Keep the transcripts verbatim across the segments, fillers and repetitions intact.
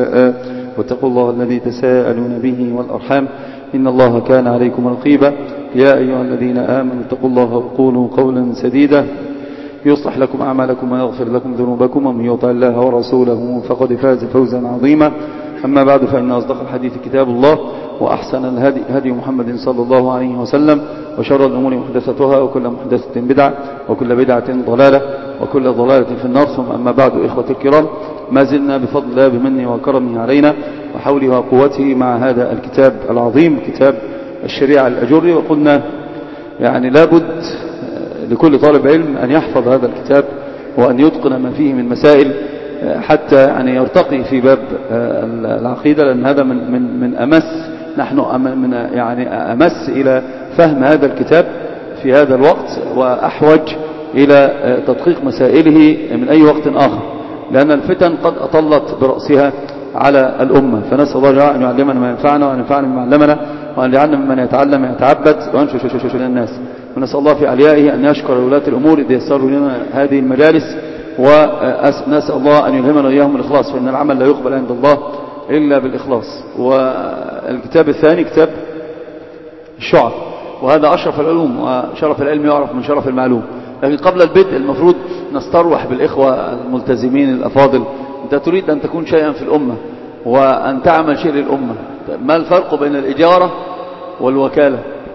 والنساء واتقوا الله الذي تساءلون به والأرحام إن الله كان عليكم رقيبا. يا أيها الذين آمنوا اتقوا الله وقولوا قولا سديدا يصلح لكم أعمالكم ويغفر لكم ذنوبكم ومن يطع الله ورسوله فقد فاز فوزا عظيما. أما بعد فإن أصدق الحديث كتاب الله وأحسن الهدي هدي محمد صلى الله عليه وسلم وشر الأمور محدثتها وكل محدثة بدعة وكل بدعة ضلالة وكل ضلالة في النار. ثم أما بعد إخوة الكرام ما زلنا بفضل الله بمنه وكرمه علينا وحوله وقوته مع هذا الكتاب العظيم كتاب الشريعة الأجري. وقلنا يعني لابد لكل طالب علم أن يحفظ هذا الكتاب وأن يتقن ما فيه من مسائل حتى يعني يرتقي في باب العقيدة، لأن هذا من من من أمس نحن من يعني أمس إلى فهم هذا الكتاب في هذا الوقت وأحوج إلى تدقيق مسائله من أي وقت آخر، لأن الفتن قد أطلت برأسها على الأمة. فنسأل الله جل أن يعلمنا ما ينفعنا وأن ينفعنا بما علمنا وأن يجعلنا ممن يتعلم يتعبد وأن يشكر الناس. ونسأل الله في عليائه أن يشكر ولاة الأمور إذ يسروا لنا هذه المجالس، ونسأل الله أن يلهمنا إياهم الإخلاص، فإن العمل لا يقبل عند الله إلا بالإخلاص. والكتاب الثاني كتاب الشعر، وهذا أشرف العلوم، وشرف العلم يعرف من شرف المعلوم. لكن قبل البدء المفروض نستروح بالإخوة الملتزمين الأفاضل. أنت تريد أن تكون شيئا في الأمة وأن تعمل شيء للأمة، ما الفرق بين الإجارة والوكالة؟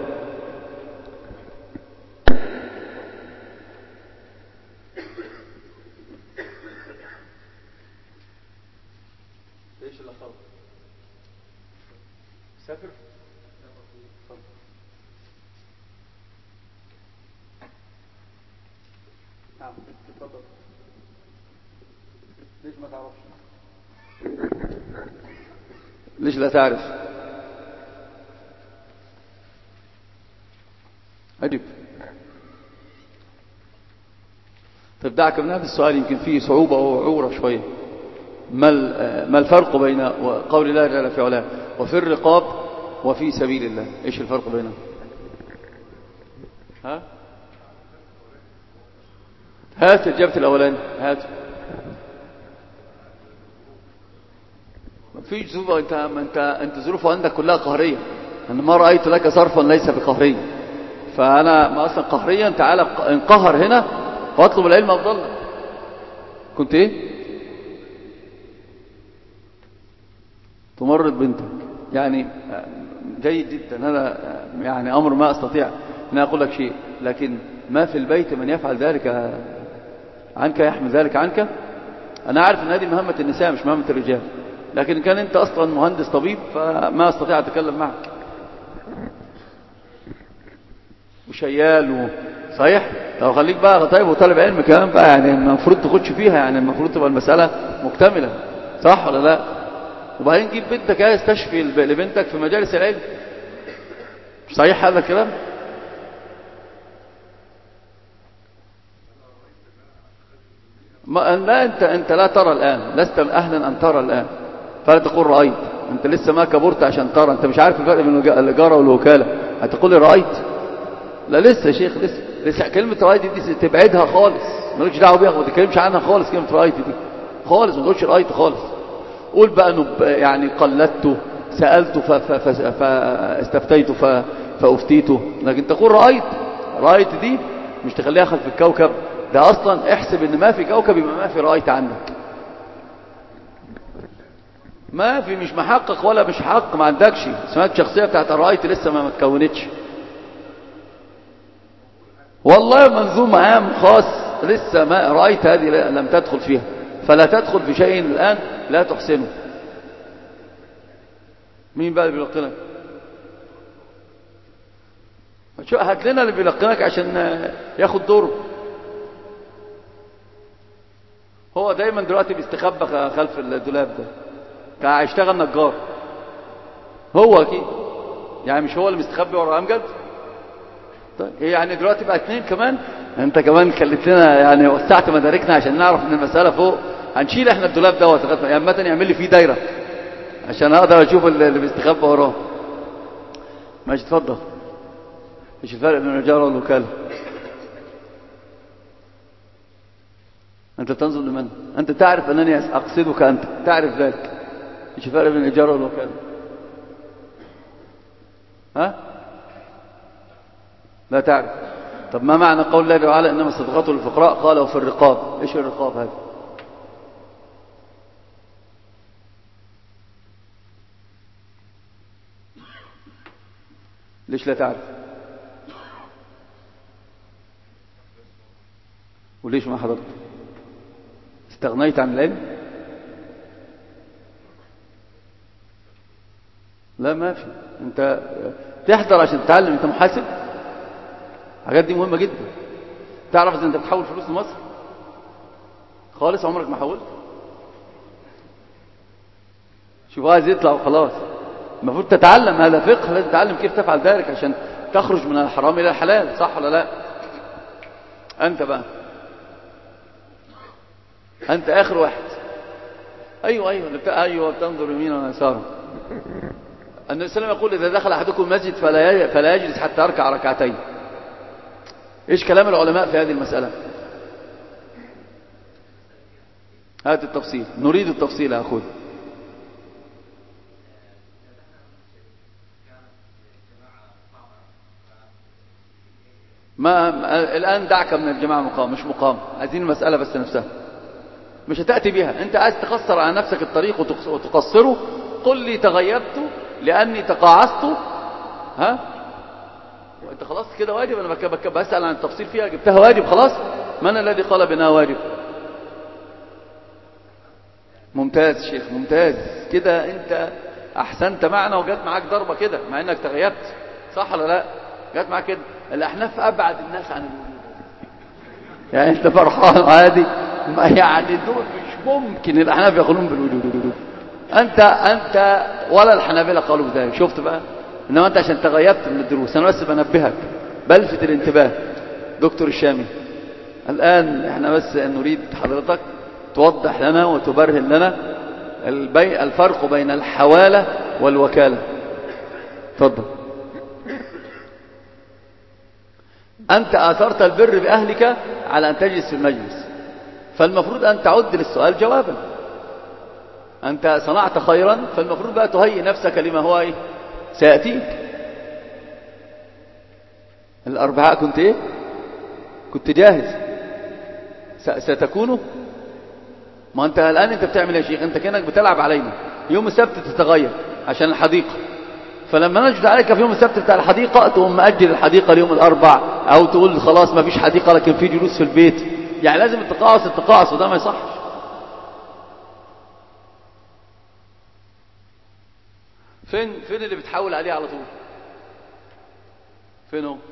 سافر نعم تفضل. ليش ما تعرفش؟ ليش لا تعرف؟ عجب. طيب دعك من هذا السؤال يمكن فيه صعوبة وعورة شوية. ما ما الفرق بين قول الله جل في علاه وفي الرقاب وفي سبيل الله؟ ايش الفرق بينهم؟ ها هات الجبت الاولاني، هات. ما فيش ظروف، انت انت انت ظروف عندك كلها قهريه. انا ما رايت لك صرفا ليس بقهري، فانا ما اصلا قهريا. تعالى انقهر هنا واطلب العلم افضل لك. كنت ايه؟ تمرض بنتك، يعني جيد جدا. هذا يعني أمر ما أستطيع أن أقول لك شيء، لكن ما في البيت من يفعل ذلك عنك يحمل ذلك عنك. أنا عارف أن هذه مهمة النساء مش مهمة الرجال، لكن كان أنت أصلا مهندس طبيب فما أستطيع أتكلم معك. وشيال و... صحيح. لو خليك بقى طيب وطالب علم كمان بقى، يعني المفروض تخدش فيها، يعني المفروض تبقى المسألة مكتملة، صح ولا لا؟ وبعدين جيب بنتك عايز تشفي لبنتك في مجالس العلم. صحيح هذا الكلام؟ ما لا انت انت لا ترى الان، لست اهلا ان ترى الان، فلا تقول رايت. انت لسه ما كبرت عشان ترى، انت مش عارف الفرق بين الاجاره والوكاله، هتقول لي رايت؟ لا لسه يا شيخ، لسه لسه كلمه رايت دي تبعدها خالص، مالكش دعوه بيها، ما تتكلمش عنها خالص. كلمه رايت دي خالص ما تقولش رايت خالص. قول بقى انه يعني قلدته، سألته فاستفتيته فافتيته، لكن تقول رأيت. رأيت دي مش تخليها خلف الكوكب، ده اصلا احسب ان ما في كوكب يبقى ما في رأيت عندك. ما في، مش محقق ولا مش حق، ما عندكش اسمها الشخصية بتاعت الرأيت لسه ما متكونتش. والله منظومة عام خاص لسه ما رأيت هذه لم تدخل فيها، فلا تدخل في شيء الآن لا تحسنه. مين بقى اللي بيلقنك؟ شو هات لنا اللي بيلقنك عشان ياخد دوره. هو دايما دلوقتي بيستخبى خلف الدولاب ده، كان هيشتغل نجار. هو اكيد يعني مش هو اللي مستخبي ورا امجد. طيب هي يعني دلوقتي بقى اتنين كمان. انت كمان خليت لنا يعني وسعت مداركنا عشان نعرف ان المساله فوق. هنشيل احنا الدولاب دوت يعني مثلا يعمل لي فيه دايره عشان اقدر اشوف اللي بيستخبى وراه. ماشي اتفضل. ايش الفرق بين الإجارة والوكالة؟ أنت تنظر لمن؟ أنت تعرف أنني أقصدك، أنت تعرف ذلك. ايش الفرق بين الإجارة والوكالة؟ ها؟ لا تعرف. طب ما معنى قول الله تعالى إنما الصدقات للفقراء قال وفي الرقاب؟ ايش الرقاب هذا؟ ليش لا تعرف؟ وليش ما حضرت؟ استغنيت عن العلم؟ لا ما في. انت تحضر عشان تتعلم. انت محاسب، الحاجات دي مهمة جدا. تعرف اذا انت بتحول فلوس لمصر خالص؟ عمرك ما حولت. شوف عايز يطلع وخلاص. المفروض تتعلم، هذا فقه، لازم تتعلم كيف تفعل ذلك عشان تخرج من الحرام الى الحلال، صح ولا لا؟ انت بقى انت اخر واحد. ايوه ايوه بتاع ايوه بتنظر يمينا ويسارا. النبي صلى الله عليه وسلم يقول اذا دخل احدكم المسجد فلا فلا يجلس حتى يركع ركعتين. ايش كلام العلماء في هذه المسألة؟ هات التفصيل، نريد التفصيل يا اخوي. ما الآن دعك من الجماعة مقام مش مقام، عايزين المسألة بس نفسها. مش هتأتي بها. انت عايز تقصر على نفسك الطريق وتقصره. قل لي تغيبت لأني تقاعست. ها؟ وانت خلاص كده واجب. انا بك بسأل عن التفصيل فيها، جبتها واجب خلاص. من الذي قال بأنها واجب؟ ممتاز شيخ، ممتاز كده. انت احسنت معنا وجات معاك ضربة كده مع انك تغيبت، صح ولا لا؟ جات معاك كده. الأحناف أبعد الناس عن الوجود. يعني أنت فرحان عادي، يعني دول مش ممكن الأحناف يقولون بالوجود. أنت أنت ولا الحنابلة قالوا بذلك. شفت بقى؟ إنما أنت عشان تغيبت من الدروس. أنا بس بنبهك، بلفت الانتباه. دكتور الشامي، الآن إحنا بس نريد حضرتك توضح لنا وتبرهن لنا الفرق بين الحوالة والوكالة. تفضل. أنت آثرت البر بأهلك على أن تجلس في المجلس، فالمفروض أن تعد للسؤال جوابا. أنت صنعت خيرا، فالمفروض بقى تهيئ نفسك لما هو إيه؟ سيأتيك. الأربعاء كنت إيه؟ كنت جاهز. ستكونه. ما أنت الآن أنت بتعمل يا شيخ، أنت كأنك بتلعب علينا. يوم السبت تتغير عشان الحديقة، فلما نجد عليك في يوم السبت بتاع الحديقة تقوم مأجل الحديقة ليوم الأربع، أو تقول خلاص ما فيش حديقة لكن في جلوس في البيت. يعني لازم التقاعس التقاعس، وده ما يصحش. فين فين اللي بتحول عليه على طول؟ فين هو؟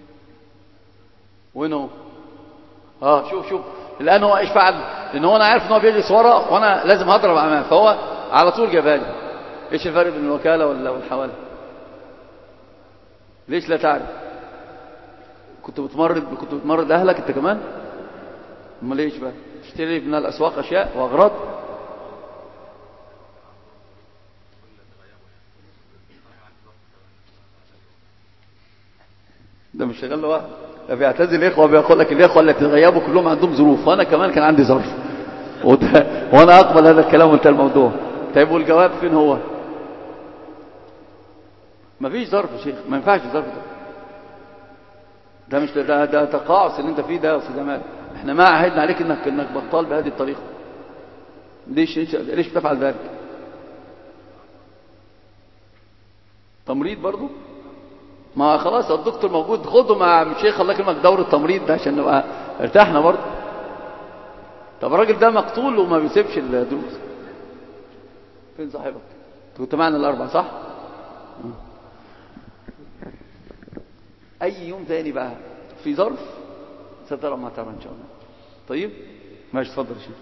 وين هو؟ اه شوف شوف الآن هو ايش فعل؟ لأن هو أنا عارف إن هو بيجلس ورا وأنا لازم هضرب أمامه، فهو على طول جابها لي. ايش الفرق بين الوكالة والحوالة؟ ليش لا تعرف؟ كنت بتمرض كنت بتمرض اهلك انت كمان؟ امال ليش بقى تشتري من الاسواق اشياء واغراض؟ ده مش شغال لوحده، ده بيعتزل الاخوه، بيقول لك الاخوه اللي تغيبوا كلهم عندهم ظروف، وانا كمان كان عندي ظرف وانا اقبل هذا الكلام وانتهى الموضوع. طيب والجواب فين هو؟ مفيش ظرف يا شيخ، ما ينفعش الظرف ده. ده مش ده ده تقاعس اللي انت فيه ده يا استاذ جمال. احنا ما عهدنا عليك انك انك بطال بهذه الطريقه. ليش ليش بتفعل ذلك؟ تمريض برضو؟ ما خلاص الدكتور موجود، خده مع الشيخ الله يكرمك دور التمريض ده عشان نبقى ارتاحنا برضو. طب الراجل ده مقتول وما بيسيبش الدروس. فين صاحبك؟ كنت معنا الاربع صح؟ اي يوم تاني بقى في ظرف سترى ما ترى ان شاء الله. طيب ماشي، اتفضل يا شيخ.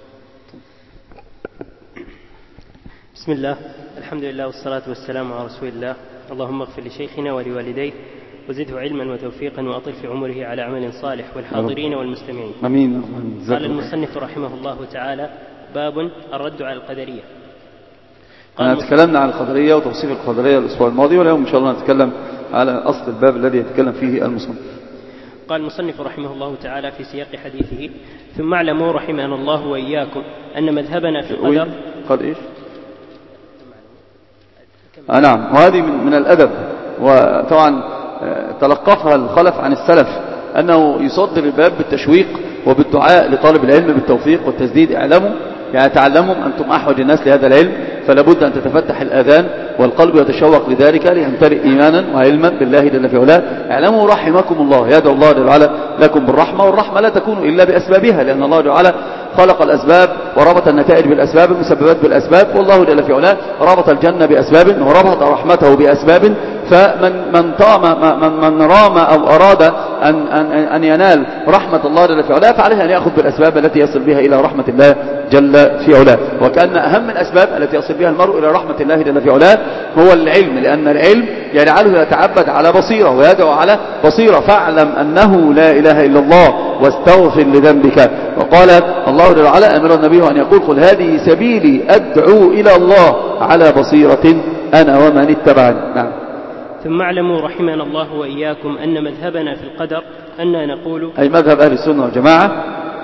بسم الله، الحمد لله والصلاة والسلام على رسول الله. اللهم اغفر لشيخنا ولوالديه وزده علما وتوفيقا وأطل في عمره على عمل صالح والحاضرين والمستمعين. امين. قال المصنف رحمه الله تعالى: باب الرد على القدرية. أنا تكلمنا عن القدرية وتوصيف القدرية الأسبوع الماضي، واليوم إن شاء الله نتكلم على أصل الباب الذي يتكلم فيه المصنف. قال المصنف رحمه الله تعالى في سياق حديثه: ثم اعلموا رحمنا الله وإياكم أن مذهبنا في القدر. قال إيش؟ آه نعم. وهذه من, من الأدب، وطبعا تلقفها الخلف عن السلف أنه يصدر الباب بالتشويق وبالدعاء لطالب العلم بالتوفيق والتسديد. اعلموا يعني تعلموا أنتم أحوج الناس لهذا العلم، فلا بد أن تتفتح الآذان والقلب يتشوق لذلك ليمتلئ إيمانا وعلما بالله جل في علاه. اعلموا رحمكم الله، يدعو الله جل وعلا لكم بالرحمة، والرحمة لا تكون إلا بأسبابها، لأن الله جل وعلا خلق الأسباب وربط النتائج بالأسباب، المسببات بالأسباب، والله جل في علاه ربط الجنة بأسباب وربط رحمته بأسباب. فمن من طام من, من رام أو أراد أن, أن, أن ينال رحمة الله جل في علاه فعليه أن يأخذ بالأسباب التي يصل بها إلى رحمة الله جل في علاه. وكأن أهم الأسباب التي يصل بها المرء إلى رحمة الله جل في علاه هو العلم، لأن العلم يجعله يتعبد على بصيرة ويدعو على بصيرة. فاعلم أنه لا إله إلا الله واستغفر لذنبك. وقال الله جل وعلا أمر النبي أن يقول قل هذه سبيلي أدعو إلى الله على بصيرة أنا ومن اتبعني. نعم. ثم اعلموا رحمنا الله وإياكم أن مذهبنا في القدر أننا نقول، أي مذهب أهل السنة والجماعة،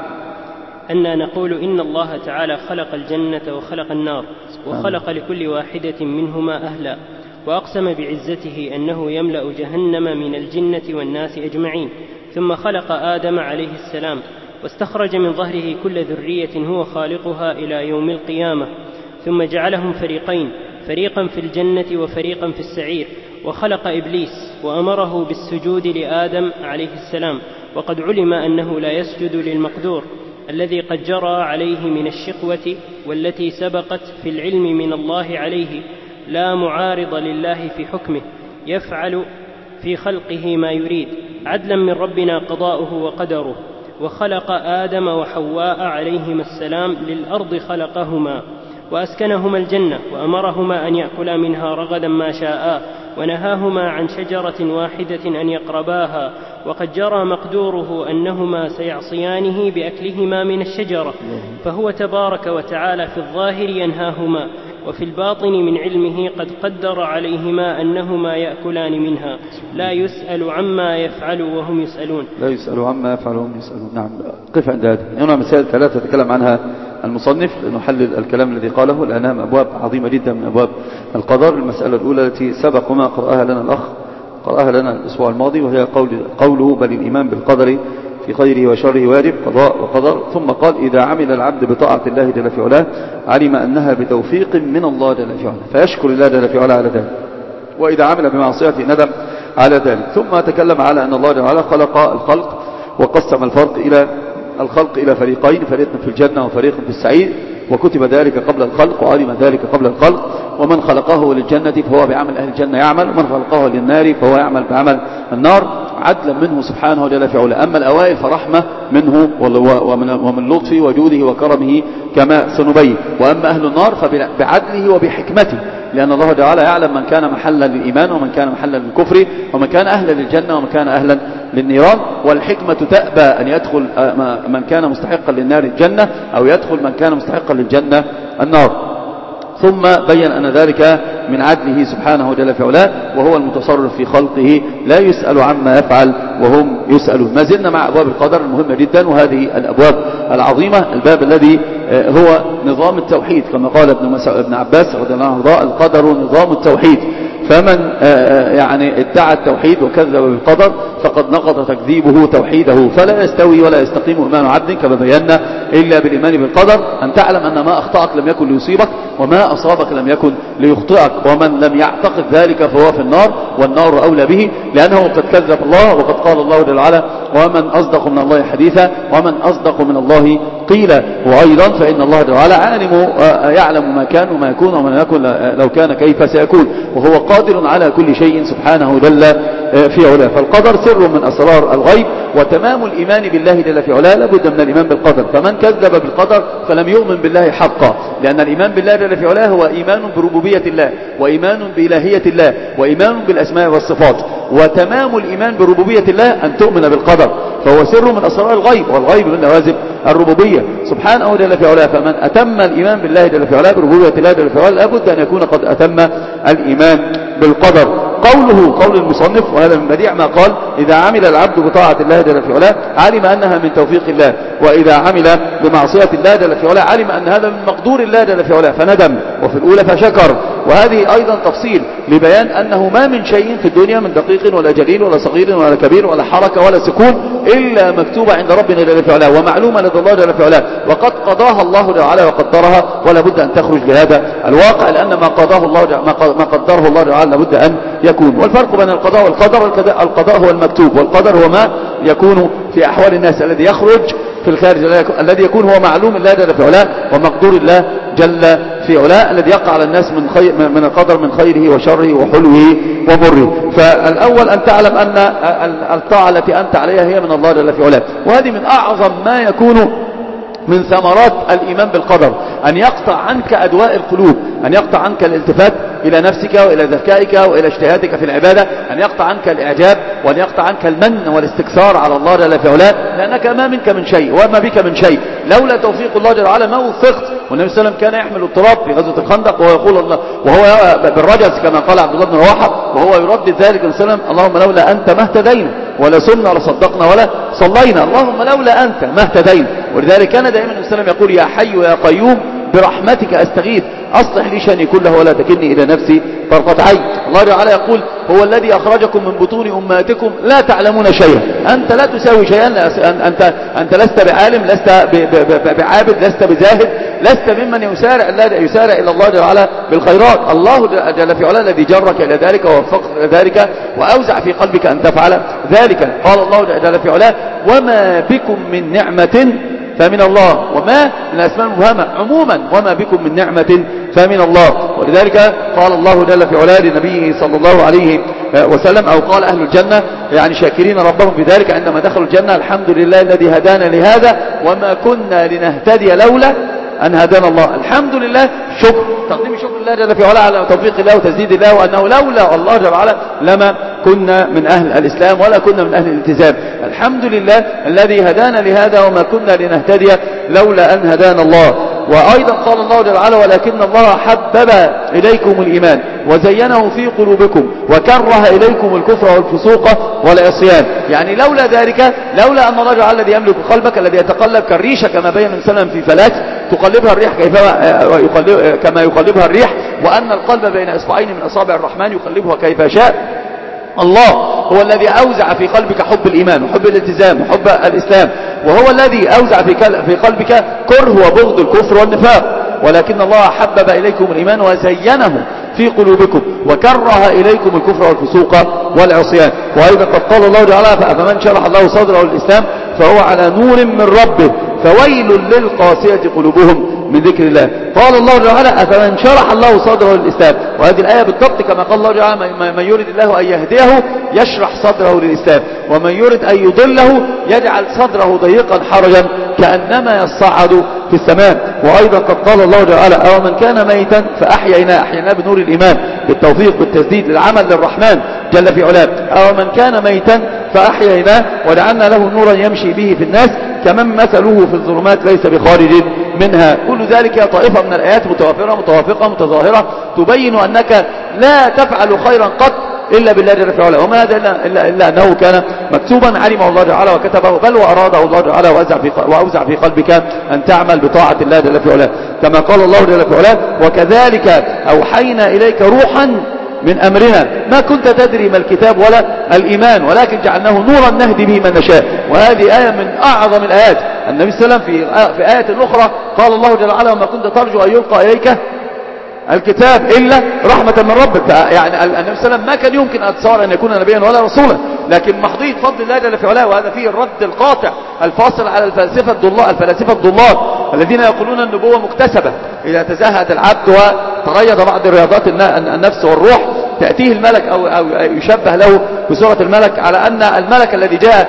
أننا نقول إن الله تعالى خلق الجنة وخلق النار وخلق لكل واحدة منهما أهلا، وأقسم بعزته أنه يملأ جهنم من الجنة والناس أجمعين. ثم خلق آدم عليه السلام واستخرج من ظهره كل ذرية هو خالقها إلى يوم القيامة، ثم جعلهم فريقين، فريقا في الجنة وفريقا في السعير. وخلق إبليس وأمره بالسجود لآدم عليه السلام، وقد علم أنه لا يسجد للمقدور الذي قد جرى عليه من الشقوة والتي سبقت في العلم من الله عليه، لا معارض لله في حكمه، يفعل في خلقه ما يريد، عدلا من ربنا قضاؤه وقدره. وخلق آدم وحواء عليهما السلام للأرض خلقهما وأسكنهما الجنة، وأمرهما أن يأكلا منها رغدا ما شاءا، ونهاهما عن شجرة واحدة أن يقرباها، وقد جرى مقدوره أنهما سيعصيانه بأكلهما من الشجرة، فهو تبارك وتعالى في الظاهر ينهاهما، وفي الباطن من علمه قد قدر عليهما أنهما يأكلان منها، لا يسأل عما يفعل وهم يسألون. لا يسأل عما يفعل وهم يسألون. نعم. قف عند هذه. هنا مسائل ثلاثة تكلم عنها المصنف لنحلل الكلام الذي قاله، لأنها أبواب عظيمة جدا من أبواب القدر. المسألة الأولى التي سبق ما قرأها لنا الأخ قرأها لنا الأسبوع الماضي، وهي قول قوله بل الإيمان بالقدر في خيره وشره واجب، قضاء وقدر. ثم قال إذا عمل العبد بطاعة الله جل في علاه علم أنها بتوفيق من الله جل في علاه فيشكر الله جل في علاه على ذلك، وإذا عمل بمعصيته ندم على ذلك. ثم تكلم على أن الله جل وعلا خلق الخلق وقسم الفرق إلى الخلق إلى فريقين، فريق في الجنة وفريق في السعير، وكتب ذلك قبل الخلق وعلم ذلك قبل الخلق. ومن خلقه للجنة فهو بعمل أهل الجنة يعمل، ومن خلقه للنار فهو يعمل بعمل النار، عدلا منه سبحانه جل في علاه. أما الأوائل فرحمة منه ومن لطفه وجوده وكرمه كما سنبين. وأما أهل النار فبعدله وبحكمته، لأن الله تعالى يعلم من كان محلا للإيمان ومن كان محلا للكفر، ومن كان أهلا للجنة ومن كان أهلا للنيران. والحكمة تأبى أن يدخل من كان مستحقا للنار الجنة أو يدخل من كان مستحقا للجنة النار. ثم بين أن ذلك من عدله سبحانه جل في علاه، وهو المتصرف في خلقه لا يسأل عما يفعل وهم يسألون. ما زلنا مع أبواب القدر المهمة جدا، وهذه الأبواب العظيمة. الباب الذي هو نظام التوحيد، كما قال ابن, ابن عباس رضي الله عنه القدر نظام التوحيد، فمن يعني ادعى التوحيد وكذب بالقدر فقد نقض تكذيبه توحيده، فلا يستوي ولا يستقيم إيمان عبد كما بينا إلا بالإيمان بالقدر. أن تعلم أن ما أخطأك لم يكن ليصيبك وما أصابك لم يكن ليخطئك، ومن لم يعتقد ذلك فهو في النار، والنار أولى به، لأنه قد كذب الله. وقد قال الله جل وعلا ومن أصدق من الله حديثا ومن أصدق من الله قيلا. وأيضا فإن الله جل وعلا عالم يعلم ما كان وما يكون وما يكون لو كان كيف سيكون، وهو قادر على كل شيء سبحانه جل في علاه. فالقدر سر من أسرار الغيب، وتمام الإيمان بالله جل في علاه لابد من الإيمان بالقدر. فمن كذب بالقدر فلم يؤمن بالله حقا، لأن الإيمان بالله جل في علاه هو إيمان بربوبية الله، وإيمان بإلهية الله، وإيمان بالأسماء والصفات. وتمام الإيمان بربوبية الله أن تؤمن بالقدر، فهو سر من أسرار الغيب، والغيب من لوازم الربوبية سبحانه جل في علاه. فمن أتم الإيمان بالله جل في علاه بربوبية الله جل في علاه لابد أن يكون قد أتم الإيمان بالقدر. قوله قول المصنف، وهذا من بديع ما قال إذا عمل العبد بطاعة الله جل في علاه علم أنها من توفيق الله، وإذا عمل بمعصية الله جل في علاه علم أن هذا من مقدور الله جل في علاه فندم، وفي الأولى فشكر وهذه أيضا تفصيل لبيان أنه ما من شيء في الدنيا من دقيق ولا جليل ولا صغير ولا كبير ولا حركة ولا سكون إلا مكتوبة عند ربنا جل في علاه ومعلومة لدى الله جل في علاه، وقد قضاها الله جل وعلا وقدرها، ولا بد أن تخرج بهذا الواقع، لأن ما قضاه الله ما قدره الله جل وعلا لابد أن يكون. والفرق بين القضاء والقدر، القضاء هو المكتوب، والقدر هو ما يكون في أحوال الناس، الذي يخرج في الخارج، الذي يكون هو معلوم الله جل في علاه ومقدور الله جل في علاه، الذي يقع على الناس من خير من القدر من خيره وشره وحلوه ومره. فالأول أن تعلم أن الطاعة التي أنت عليها هي من الله جل في علاه، وهذه من أعظم ما يكون من ثمرات الإيمان بالقدر، أن يقطع عنك أدواء القلوب، أن يقطع عنك الالتفات إلى نفسك وإلى ذكائك وإلى اجتهادك في العبادة، أن يقطع عنك الإعجاب، وأن يقطع عنك المن والاستكثار على الله جل في علاه، لأنك ما منك من شيء وما بك من شيء، لولا توفيق الله جل وعلا ما وفقت. والنبي صلى الله عليه وسلم كان يحمل التراب في غزوة الخندق وهو يقول الله، وهو بالرجز كما قال عبد الله بن رواحة، وهو يردد ذلك النبي صلى الله عليه وسلم: اللهم لولا أنت ما اهتدينا ولا سمنا ولا صدقنا ولا صلينا، اللهم لولا أنت ما اهتدينا. ولذلك كان دائما النبي صلى الله عليه وسلم يقول: يا حي يا قيوم برحمتك أستغيث أصلح لي شأني كله ولا تكلني إلى نفسي طرفة عين. الله تعالى يقول: هو الذي أخرجكم من بطون أمهاتكم لا تعلمون شيئا. أنت لا تساوي شيئا، أنت, أنت لست بعالم، لست بعابد، لست بزاهد، لست ممن يسارع, يسارع إلى الله جل وعلا بالخيرات. الله جل في علاه الذي جرك إلى ذلك ووفقك إلى ذلك وأوزع في قلبك أن تفعل ذلك. قال الله جل في علاه: وما بكم من نعمة فمن الله. وما من الأسماء المبهمة عموما، وما بكم من نعمة فمن الله. ولذلك قال الله جل في علاه لنبيه صلى الله عليه وسلم، أو قال أهل الجنة يعني شاكرين ربهم بذلك عندما دخلوا الجنة: الحمد لله الذي هدانا لهذا وما كنا لنهتدي لولا أن هدانا الله. الحمد لله، شكر، تقديم شكر الله جل في علاه على توفيق الله وتسديد الله، وأنه لولا الله جل وعلا لما كنا من أهل الإسلام ولا كنا من أهل الالتزام. الحمد لله الذي هدانا لهذا وما كنا لنهتدي لولا أن هدانا الله. وأيضا قال الله جل وعلا: ولكن الله حبب إليكم الإيمان وزينه في قلوبكم وكره إليكم الكفر والفسوق والعصيان. يعني لولا ذلك، لولا أن الله جل وعلا الذي يملك قلبك، الذي يتقلب كالريشة كما بين النبي صلى الله عليه وسلم في فلاة تقلبها الريح كيفما كما يقلبها الريح، وأن القلب بين إصبعين من أصابع الرحمن يقلبها كيف شاء. الله هو الذي أوزع في قلبك حب الإيمان وحب الالتزام وحب الإسلام، وهو الذي أوزع في قلبك كره وبغض الكفر والنفاق. ولكن الله حبب إليكم الإيمان وزينه في قلوبكم وكره إليكم الكفر والفسوق والعصيان. وأيضا قد قال الله تعالى: فمن شرح الله صدره للإسلام فهو على نور من ربه فويل للقاسية قلوبهم من ذكر الله. قال الله تعالى: أفمن شرح الله صدره للإسلام. وهذه الآية بالضبط كما قال الله تعالى: من يريد الله أن يهديه يشرح صدره للإسلام، ومن يريد أن يضله يجعل صدره ضيقا حرجا كأنما يصعد في السماء. وأيضا قد قال الله تعالى: أو من كان ميتا فأحييناه، أحييناه بنور الإيمان بالتوفيق بالتسديد للعمل للرحمن جل في علاه. أو من كان ميتا فأحييناه وجعلنا له نورا يمشي به في الناس كمن مثله في الظلمات ليس بخارج منها. كل ذلك طائفة من الآيات متوافرة متوافقة متظاهرة تبين أنك لا تفعل خيرا قط إلا بالله جل في علاه، وما هذا إلا, إلا, إلا أنه كان مكتوبا علمه الله تعالى وكتبه، بل وأراده الله تعالى وأوزع في, وأوزع في قلبك أن تعمل بطاعة الله جل في علاه، كما قال الله جل في علاه: وكذلك أوحينا إليك روحا من أمرنا ما كنت تدري ما الكتاب ولا الإيمان ولكن جعلناه نورا نهدي به من نشاء. وهذه آية من أعظم الآيات. النبي صلى الله عليه وسلم في في آية أخرى قال الله جل وعلا: وما كنت ترجو أن يلقى إليك الكتاب إلا رحمة من ربك. يعني النبي صلى الله عليه وسلم ما كان يمكن أن تصور أن يكون نبيا ولا رسولا، لكن محضية فضل الله جل في علاه. وهذا فيه الرد القاطع الفاصل على الفلاسفة الضلال الفلاسفة الضلال الذين يقولون النبوة مكتسبة. إذا تزهد العبد وتريض بعض رياضات النفس والروح تأتيه الملك أو, أو يشبه له بصورة الملك، على أن الملك الذي جاء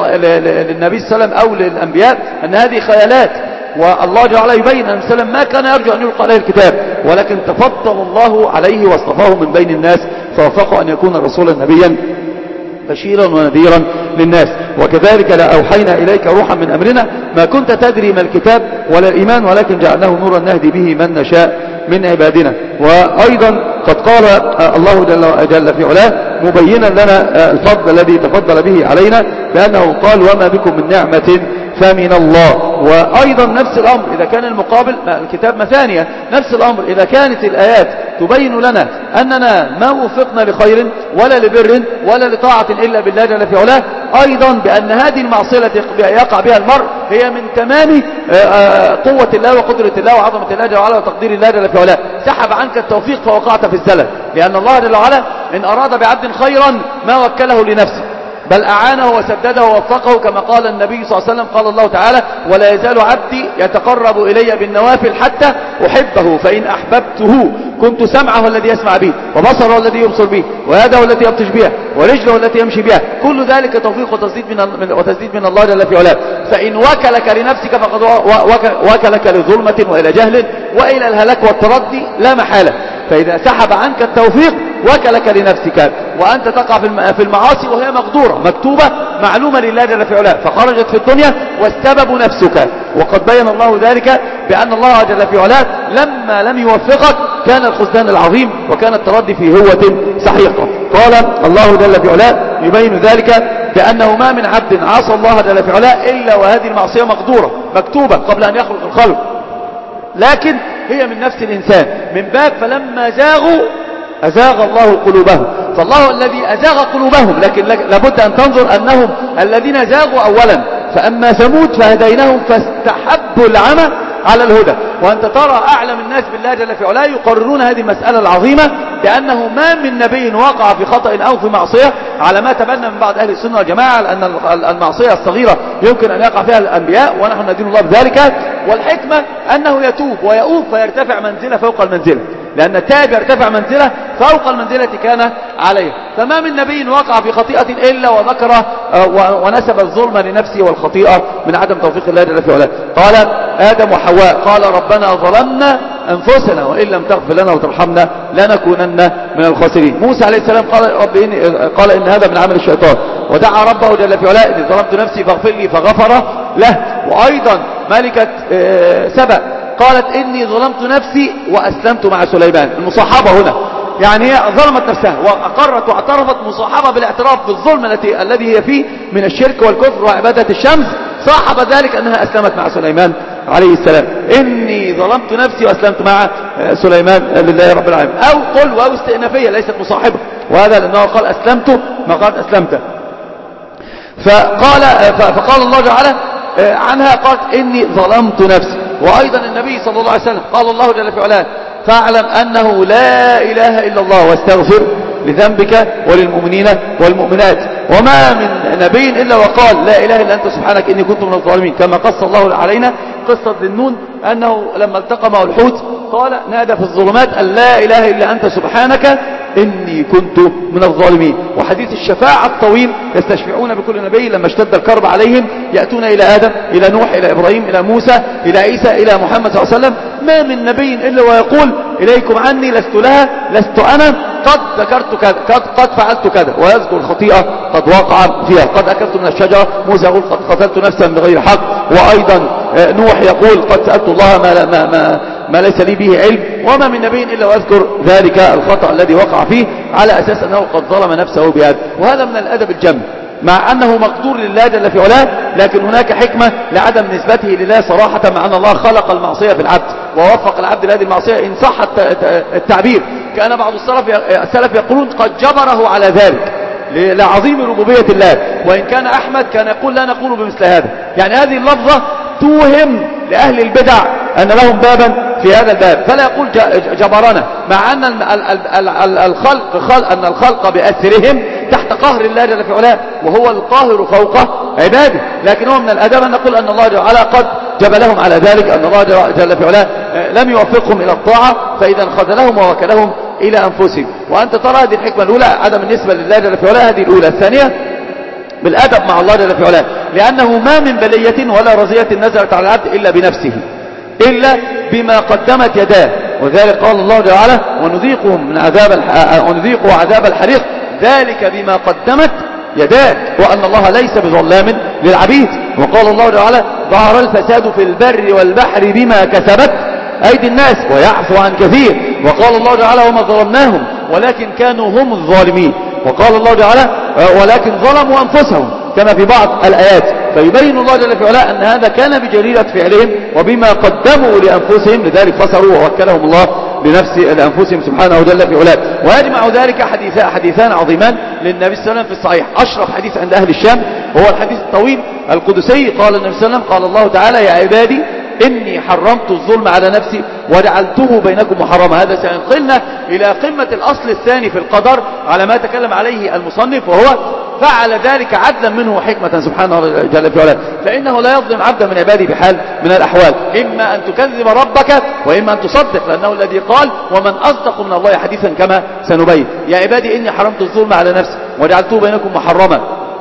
للنبي صلى الله عليه وسلم أو للأنبياء أن هذه خيالات. والله جل وعلا يبين أن السلام ما كان يرجو أن يلقى عليه الكتاب، ولكن تفضل الله عليه واصطفاه من بين الناس فوفقه أن يكون رسولا نبيا بشيرا ونذيرا للناس. وكذلك لأوحينا إليك روحا من أمرنا ما كنت تدري ما الكتاب ولا الإيمان ولكن جعلناه نورا نهدي به من نشاء من عبادنا. وأيضا قد قال الله جل, جل في علاه مبينا لنا الفضل الذي تفضل به علينا، لأنه قال: وما بكم من نعمة فمن الله. وأيضا نفس الأمر إذا كان المقابل الكتاب مثانية، نفس الأمر إذا كانت الآيات تبين لنا أننا ما وفقنا لخير ولا لبر ولا لطاعة إلا بالله جل في علاه، أيضا بأن هذه المعصية التي يقع بها المرء هي من تمام قوة الله وقدرة الله وعظمة الله جل وعلا وتقدير الله جل في علاه. سحب عنك التوفيق فوقعت في الزلل، لأن الله جل وعلا إن أراد بعبد خيرا ما وكله لنفسه، بل أعانه وسدده ووفقه، كما قال النبي صلى الله عليه وسلم قال الله تعالى: ولا يزال عبدي يتقرب إلي بالنوافل حتى أحبه، فإن أحببته كنت سمعه الذي يسمع به، وبصره الذي يبصر به، ويده التي يبطش بها، ورجله التي يمشي بها. كل ذلك توفيق وتسديد من, وتسديد من الله جل في علاه. فإن وكلك لنفسك فقد وكلك لظلمة وإلى جهل وإلى الهلاك والتردي لا محالة. فإذا سحب عنك التوفيق وكلك لنفسك، وأنت تقع في المعاصي وهي مقدورة مكتوبة معلومة لله جل في علاه، فخرجت في الدنيا والسبب نفسك. وقد بين الله ذلك بأن الله جل في علاه لما لم يوفقك كان الخذلان العظيم وكان التردي في هوة سحيقة. قال الله جل في علاه يبين ذلك بأنه ما من عبد عصى الله جل في علاه إلا وهذه المعصية مقدورة مكتوبة قبل أن يخلق الخلق، لكن هي من نفس الإنسان من باب فلما زاغوا أزاغ الله قلوبهم. فالله الذي أزاغ قلوبهم، لكن لابد أن تنظر أنهم الذين زاغوا أولا، فأما ثمود فهديناهم فاستحبوا العمى على الهدى. وأنت ترى أعلم الناس بالله جل في علاه يقررون هذه المسألة العظيمة، بأنه ما من نبي وقع في خطأ أو في معصية، على ما تبنى من بعض أهل السنة والجماعة أن المعصية الصغيرة يمكن أن يقع فيها الأنبياء، ونحن ندين الله بذلك. والحكمة أنه يتوب ويؤوب فيرتفع منزلة فوق المنزلة، لأن التائب يرتفع منزلة فوق المنزلة كان عليه. فما من نبي وقع في خطيئة إلا وذكر ونسب الظلم لنفسه والخطيئة من عدم توفيق الله جل في علاه. قال آدم وحواء قال ربنا ظلمنا أنفسنا وإن لم تغفر لنا وترحمنا لنكونن من الخاسرين. موسى عليه السلام قال رب إني قال إن هذا من عمل الشيطان، ودعا ربه جل في علاه إني ظلمت نفسي فاغفر لي فغفر له. وأيضا ملكة سبأ قالت إني ظلمت نفسي وأسلمت مع سليمان. المصاحبة هنا يعني هي ظلمت نفسها وأقرت واعترفت مصاحبة بالاعتراف بالظلم التي الذي هي فيه من الشرك والكفر وعبادة الشمس، صاحب ذلك أنها أسلمت مع سليمان عليه السلام. إني ظلمت نفسي وأسلمت مع سليمان لله رب العالمين. أو قل واو استئنافية ليست مصاحبة، وهذا لأنه قال أسلمت ما قال أسلمت. فقال فقال الله تعالى عنها قالت إني ظلمت نفسي. وأيضا النبي صلى الله عليه وسلم قال الله جل في علاه فاعلم أنه لا إله إلا الله واستغفر لذنبك وللمؤمنين والمؤمنات. وما من نبي إلا وقال لا إله إلا أنت سبحانك إني كنت من الظالمين، كما قص الله علينا قصة ذنون أنه لما التقى معه الحوت قال نادى في الظلمات أن لا إله إلا أنت سبحانك إني كنت من الظالمين. وحديث الشفاعة الطويل يستشفعون بكل نبي لما اشتد الكرب عليهم يأتون إلى آدم إلى نوح إلى إبراهيم إلى موسى إلى عيسى إلى محمد صلى الله عليه وسلم. ما من نبي إلا ويقول إليكم عني لست لها لست أنا قد ذكرت كذا قد, قد فعلت كذا، ويذكر الخطيئة قد وقع فيها. قد أكلت من الشجرة، موسى يقول قد قتلت نفسا بغير حق، وأيضا نوح يقول قد سألت الله ما, ما, ما, ما ليس لي به علم. وما من نبي إلا ويذكر ذلك الخطأ الذي وقع فيه على أساس أنه قد ظلم نفسه بهذا. وهذا من الأدب الجم، مع أنه مقدور لله جل في علاه، لكن هناك حكمة لعدم نسبته لله صراحة، مع أن الله خلق المعصية في العبد ووفق العبد لهذه المعصية إن صح التعبير. كان بعض السلف يقولون قد جبره على ذلك لعظيم ربوبية الله. وإن كان أحمد كان يقول لا نقول بمثل هذا، يعني هذه اللفظة توهم لأهل البدع أن لهم بابا في هذا الباب، فلا يقول جبرنا، مع أن الخلق خلق أن الخلق بأسرهم تحت قهر الله جل في علاه، وهو القاهر فوق عباده. لكن هو من الأدب أن نقول أن الله جل وعلا قد جبلهم على ذلك، أن الله جل في علاه لم يوفقهم إلى الطاعة فإذا خذلهم ووكلهم إلى أنفسهم. وأنت ترى هذه الحكمة الأولى عدم النسبة لله جل في علاه، هذه الأولى. الثانية بالأدب مع الله جل في علاه، لأنه ما من بلية ولا رزية نزلت على العبد إلا بنفسه إلا بما قدمت يداه. وذلك قال الله جل وعلا ونذيقهم من عذاب ونذيقوا عذاب الحريق ذلك بما قدمت يداك وأن الله ليس بظلام للعبيد. وقال الله جل وعلا ظهر الفساد في البر والبحر بما كسبت أيدي الناس ويعفو عن كثير. وقال الله جل وعلا وما ظلمناهم ولكن كانوا هم الظالمين. وقال الله جل وعلا ولكن ظلموا أنفسهم كما في بعض الآيات. فيبين الله جل في علاه أن هذا كان بجريرة فعلهم وبما قدموا لأنفسهم، لذلك فسروا ووكلهم الله لنفس لأنفسهم سبحانه جل في علاه. ويجمع ذلك حديثان, حديثان عظيمان للنبي صلى الله عليه وسلم في الصحيح. أشرف حديث عند أهل الشام وهو الحديث الطويل القدسي. قال النبي صلى الله عليه وسلم قال الله تعالى يا عبادي إني حرمت الظلم على نفسي وجعلته بينكم محرما. هذا سينقلنا إلى قمة الأصل الثاني في القدر على ما تكلم عليه المصنف، وهو فعل ذلك عدلا منه وحكمة سبحانه جل في علاه. فإنه لا يظلم عبدا من عباده بحال من الأحوال، إما أن تكذب ربك وإما أن تصدق، لأنه الذي قال ومن أصدق من الله حديثا كما سنبين. يا عبادي إني حرمت الظلم على نفسي وجعلته بينكم محرما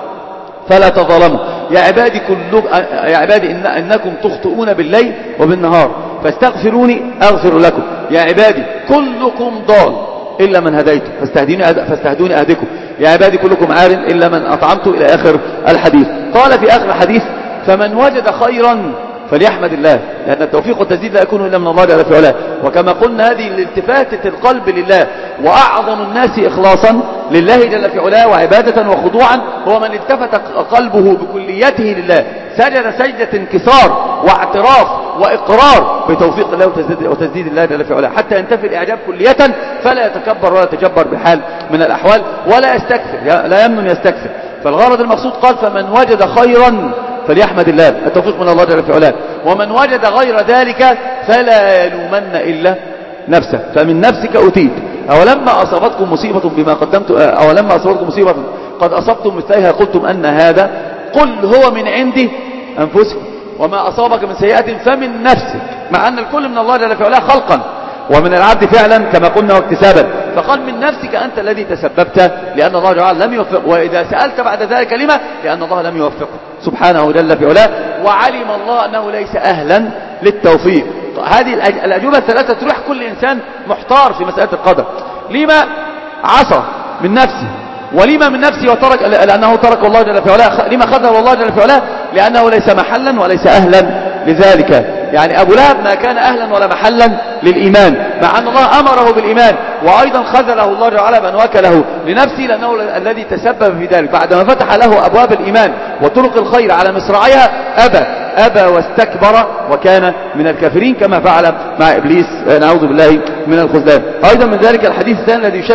فلا تظلموا. يا عبادي كل يا عبادي إن إنكم تخطئون بالليل وبالنهار فاستغفروني أغفر لكم. يا عبادي كلكم ضال إلا من هديته فاستهدوني فاستهدوني أهدكم. يا عبادي كلكم عار إلا من أطعمت إلى آخر الحديث. قال في آخر الحديث فمن وجد خيرا فليحمد الله، لأن التوفيق والتسديد لا يكون إلا من الله جل في علاه. وكما قلنا هذه الالتفاتة القلب لله، وأعظم الناس إخلاصا لله جل في علاه وعبادة وخضوعا هو من التفت قلبه بكليته لله، سجد سجدة انكسار واعتراف وإقرار بتوفيق الله وتسديد الله جل في علاه، حتى ينتفي الإعجاب كلية فلا يتكبر ولا يتجبر بحال من الأحوال ولا يستكثر، لا يمنن يستكثر. فالغرض المقصود قال فمن وجد خيرا فليحمد الله، التوفيق من الله جل في علاه. ومن وجد غير ذلك فلا يلومن إلا نفسه، فمن نفسك أتيت. أولما أصابتكم مصيبة بما قدمت أولما أصابتكم مصيبة قد أصبتم مثلها قلتم أن هذا، قل هو من عند أنفسكم وما أصابك من سيئة فمن نفسك، مع أن الكل من الله جل في علاه خلقا ومن العبد فعلا كما قلنا واكتسابا. فقال من نفسك أنت الذي تسببت، لأن الله جل لم يوفق. وإذا سألت بعد ذلك لما؟ لأن الله لم يوفقه سبحانه جل في علاه، وعلم الله أنه ليس أهلا للتوفيق. هذه الأجوبة الثلاثة تروح كل إنسان محتار في مسألة القدر. لما عصى من نفسه، ولما من نفسه وترك لأنه ترك الله جل في علاه، لما خذل الله جل في علاه لأنه ليس محلا وليس أهلا لذلك. يعني أبو لهب ما كان أهلا ولا محلا للإيمان، مع أن الله أمره بالإيمان، وأيضا خذله الله جل وعلا بأن وكله لنفسه لأنه الذي تسبب في ذلك. بعدما فتح له أبواب الإيمان وطرق الخير على مصراعيها أبى أبى واستكبر وكان من الكافرين كما فعل مع إبليس، نعوذ بالله من الخذلان. أيضا من ذلك الحديث الثاني الذي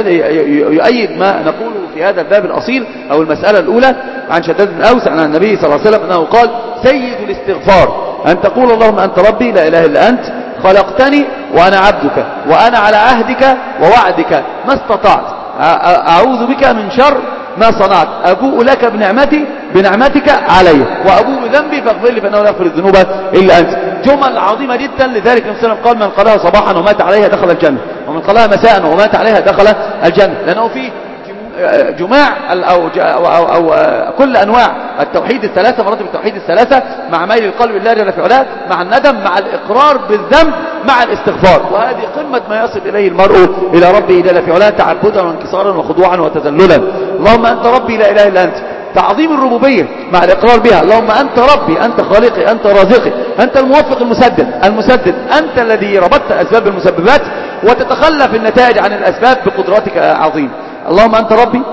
يؤيد ما نقوله في هذا الباب الأصيل أو المسألة الأولى عن شداد بن أوس عن النبي صلى الله عليه وسلم أنه قال سيد الاستغفار أن تقول اللهم أنت ربي لا إله إلا أنت خلقتني وأنا عبدك وأنا على عهدك ووعدك ما استطعت أعوذ بك من شر ما صنعت أبوء لك بنعمتي بنعمتك علي وأبوء بذنبي فاغفر لي فإنه لا يغفر الذنوب إلا أنت. جمل عظيمة جدا. لذلك النبي صلى الله عليه وسلم قال من قالها صباحا ومات عليها دخل الجنة، ومن قالها مساء ومات عليها دخل الجنة، لأنه في جماع أو, أو, أو, أو كل أنواع التوحيد الثلاثة، مراتب التوحيد الثلاثة، مع ميل القلب لله جل في علاه، مع الندم، مع الإقرار بالذنب، مع الاستغفار. وهذه قمة ما يصل إليه المرء إلى ربه جل في علاه تعبدا وانكسارا وخضوعا وتذللا. اللهم أنت ربي لا إله إلا أنت، تعظيم الربوبية مع الإقرار بها. اللهم أنت ربي أنت خالقي أنت رازقي أنت الموفق المسدد المسدد أنت الذي ربطت أسباب المسببات وتتخلف النتائج عن الأسباب بقدراتك عظيم. اللهم أنت ربي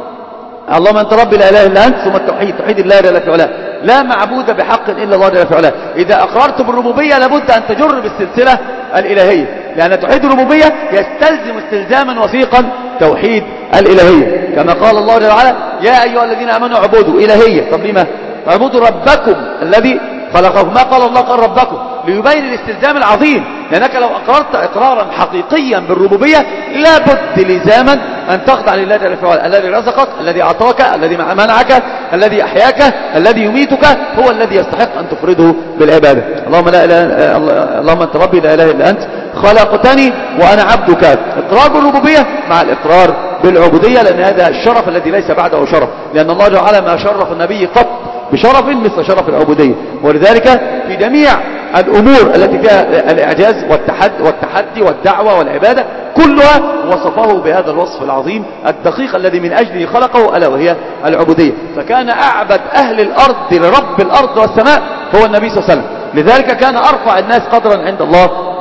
اللهم أنت ربي لا إله إلا أنت. ثم التوحيد، توحيد الله جل في علاه، لا معبود بحق إلا الله جل في علاه. إذا أقررت بالربوبية لابد أن تجر بالسلسلة الإلهية، لأن توحيد الربوبية يستلزم استلزاما وثيقا توحيد الإلهية، كما قال الله جل وعلا يا أيها الذين آمنوا اعبدوا إلهية. طب لما اعبدوا ربكم الذي خلقكم؟ ما قال الله قال ربكم ليبين الاستلزام العظيم، لأنك لو أقررت إقرارا حقيقيا بالربوبية لابد لزاما أن تخضع لله جل في علاه، الذي رزقك الذي أعطاك الذي منعك الذي أحياك الذي يميتك هو الذي يستحق أن تفرده بالعبادة. اللهم لا إله اللهم أنت ربي لا إله إلا أنت خلقتني وأنا عبدك. إقرار بالربوبية مع الإقرار بالعبودية، لأن هذا الشرف الذي ليس بعده شرف، لأن الله جل وعلا ما شرف النبي قط بشرف مثل شرف العبودية. ولذلك في جميع الأمور التي فيها الإعجاز والتحدي, والتحدي والدعوة والعبادة كلها وصفه بهذا الوصف العظيم الدقيق الذي من أجله خلقه، ألا وهي العبودية. فكان أعبد أهل الأرض لرب الأرض والسماء هو النبي صلى الله عليه وسلم، لذلك كان أرفع الناس قدرا عند الله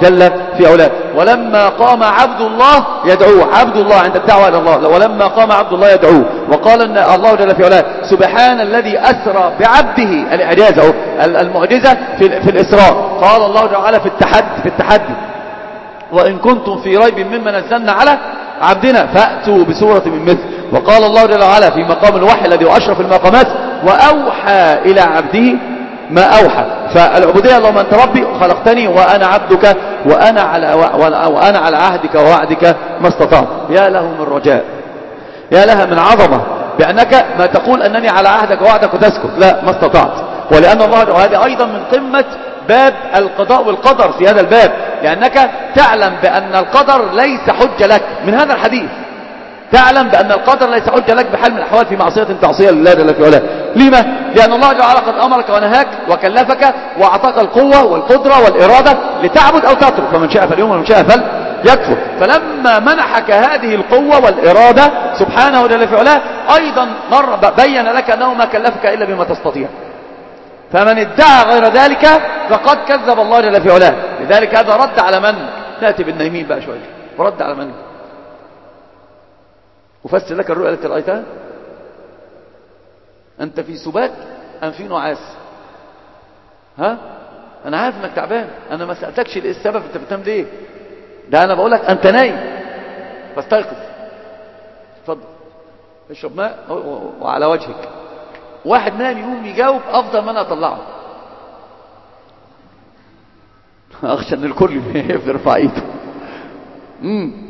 جل في علاه. ولما قام عبد الله يدعوه، عبد الله عند الدعوة إلى الله، ولما قام عبد الله يدعوه وقال أن الله جل في علاه سبحان الذي أسرى بعبده، الإعجاز المعجزة في, في الإسراء. قال الله تعالى في التحدي, في التحدي وإن كنتم في ريب مما نزلنا على عبدنا فأتوا بسورة من مثل. وقال الله جل وعلا في مقام الوحي الذي هو أشرف المقامات وأوحى إلى عبده ما أوحى. فالعبودية اللهم أنت ربي خلقتني وأنا عبدك وأنا على, وأنا على عهدك ووعدك ما استطعت. يا له من رجاء، يا لها من عظمة بأنك ما تقول أنني على عهدك ووعدك وتسكت، لا، ما استطعت. ولأن الله، وهذه أيضا من قمة باب القضاء والقدر في هذا الباب، لأنك تعلم بأن القدر ليس حجة لك. من هذا الحديث تعلم بأن القدر ليس حجة لك بحال من الأحوال في معصية تعصية لله جل في علاه. لما؟ لأن الله تعالى قد أمرك ونهاك وكلفك وأعطاك القوة والقدرة والإرادة لتعبد أو تترك، فمن شاء فليؤمن ومن شاء فليكفر. فلما منحك هذه القوة والإرادة سبحانه جل في علاه أيضا مر بين لك أنه ما كلفك إلا بما تستطيع. فمن ادعى غير ذلك فقد كذب الله جل في علاه. لذلك هذا رد على من؟ نأتي بالنايمين بقى شوية. ورد على من؟ أفسر لك الرؤيا التي رأيتها. أنت في سبات أم في نعاس؟ ها؟ أنا عارف أنك تعبان، أنا ما سألتكش إيه السبب، أنت بتنام ليه؟ ده أنا بقول لك أنت نايم فاستيقظ. اتفضل اشرب ماء وعلى وجهك. واحد نايم يقوم يجاوب أفضل ما أنا أطلعه. أخشى أن الكل يرفع إيده. امم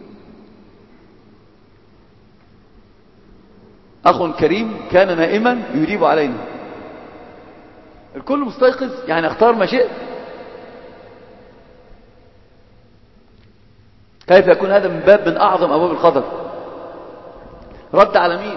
أخ كريم كان نائما يريب علينا، الكل مستيقظ، يعني اختار ما شئت. كيف يكون هذا من باب من أعظم أبواب القدر؟ رد على مين؟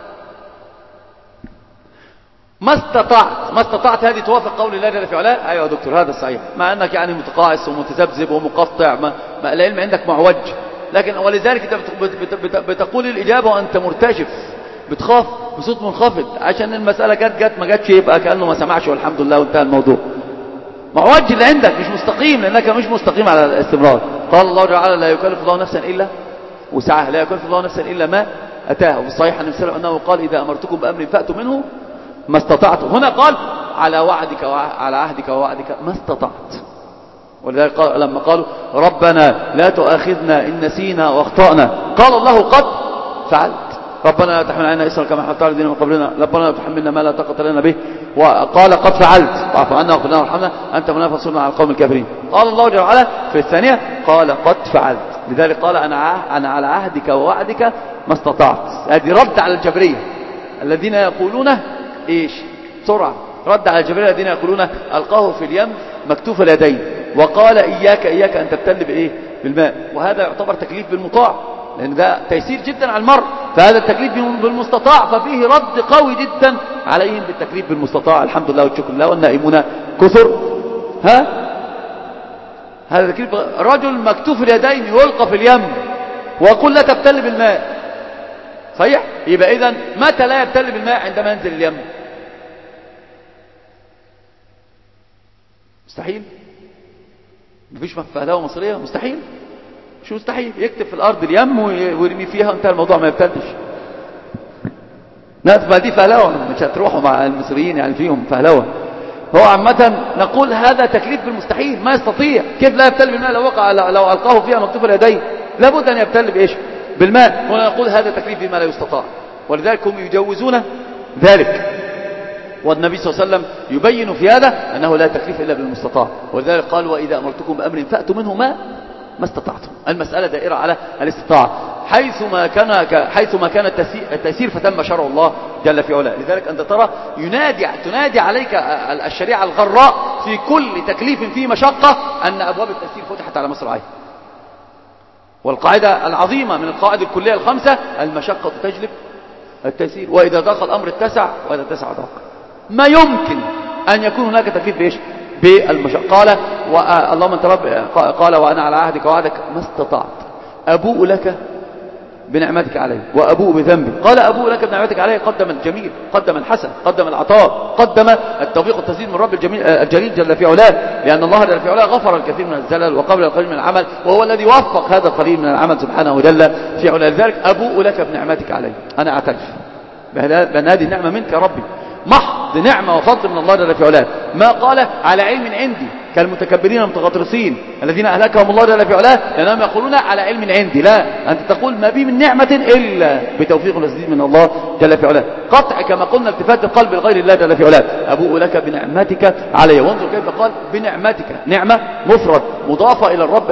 ما استطعت، ما استطعت هذه توافق قول الله جل في علاه. أيوة يا دكتور هذا صحيح، مع أنك يعني متقاعس ومتذبذب ومقطع، ما, ما العلم عندك معوج، لكن ولذلك انت بت بت بتقول الإجابة وأنت مرتجف، بتخاف بصوت منخفض عشان المسألة جت جت ما جتش يبقى كأنه ما سمعش والحمد لله وانتهى الموضوع. معوج اللي عندك مش مستقيم، لأنك مش مستقيم على الاستمرار. قال الله تعالى لا يكلف الله نفسا إلا وسعها، لا يكلف الله نفسا إلا ما أتاها. وفي الصحيح عن النبي صلى الله عليه وسلم أنه قال إذا أمرتكم بأمر فأتوا منه ما استطعتم. هنا قال على وعدك وعلى عهدك ووعدك ما استطعت. ولذلك قال لما قالوا ربنا لا تؤاخذنا إن نسينا واخطأنا، قال الله قد فعلت. ربنا لا تحمل علينا إصرا كما حملت على الذين من قبلنا، ربنا لا تحملنا ما لا طاقة لنا به، وقال قد فعلت واعف عنا واغفر لنا وارحمنا أنت مولانا فانصرنا على القوم الكافرين. قال الله جل وعلا في الثانية قال قد فعلت. لذلك قال أنا أنا على عهدك ووعدك ما استطعت. هذه رد على الجبرية الذين يقولون إيش؟ بسرعة رد على الجبرية الذين يقولون ألقاه في اليم مكتوف اليدين وقال إياك إياك أن تبتل بإيه؟ بالماء. وهذا يعتبر تكليف بالمطاع، لأن ده تيسير جدا على المرء، فهذا التكليف بالمستطاع، ففيه رد قوي جدا عليهم بالتكليف بالمستطاع. الحمد لله والشكر لله والنائمون كثر. ها هذا تكليف رجل مكتوف اليدين يلقى في اليم ويقول لا تبتل بالماء. صحيح؟ يبقى إذن متى لا يبتل بالماء؟ عندما ينزل اليم. مستحيل. مفيش فهلوة مصرية مستحيل. شو مستحيل؟ يكتب في الأرض اليم ويرمي فيها وانتهى الموضوع، ما يبتلش. ناس ما دي فهلوة، مش هتروحوا مع المصريين يعني فيهم فهلوة. هو عامة نقول هذا تكليف بالمستحيل، ما يستطيع. كيف لا يبتل بالماء؟ لو وقع لو ألقاه فيها مكتوف اليدين لابد أن يبتل بإيش؟ بالماء. هنا نقول هذا تكليف بما لا يستطاع، ولذلك هم يجوزون ذلك. والنبي صلى الله عليه وسلم يبين في هذا أنه لا تكليف إلا بالمستطاع، ولذلك قال وإذا أمرتكم بأمر فأتوا منه ما ما استطعتم. المسألة دائرة على الاستطاعة. حيثما كان حيثما كان التيسير فتم شرع الله جل في علاه. لذلك أنت ترى ينادي تنادي عليك الشريعة الغراء في كل تكليف فيه مشقة أن أبواب التيسير فتحت على مصراعيه. والقاعدة العظيمة من القواعد الكلية الخمسة المشقة تجلب التيسير، وإذا ضاق الأمر اتسع وإذا اتسع ضاق. ما يمكن أن يكون هناك تكليف بإيش؟ بالمشقة. قال اللهم انت رب، قال وأنا على عهدك ووعدك ما استطعت أبوء لك بنعمتك علي وأبوء بذنبي. قال أبوء لك بنعمتك علي، قدم الجميل، قدم الحسن، قدم العطاء، قدم التوفيق والتسديد من رب الجميل الجليل جل في علاه، لأن الله جل في علاه غفر الكثير من الزلل وقبل القليل من العمل، وهو الذي وفق هذا القليل من العمل سبحانه جل في علاه. لذلك أبوء لك بنعمتك علي، أنا أعترف بأن هذه النعمة منك يا ربي، محض نعمة وفضل من الله جل في علاه، ما قال على علم عندي كالمتكبرين المتغطرسين الذين أهلكهم الله جل في علاه لأنهم يقولون على علم عندي. لا، أنت تقول ما بي من نعمة إلا بتوفيق وتسديد من الله جل في علاه، قطع كما قلنا التفات القلب لغير الله جل في علاه. أبوء لك بنعمتك علي، وانظر كيف قال بنعمتك، نعمة مفرد مضافة إلى الرب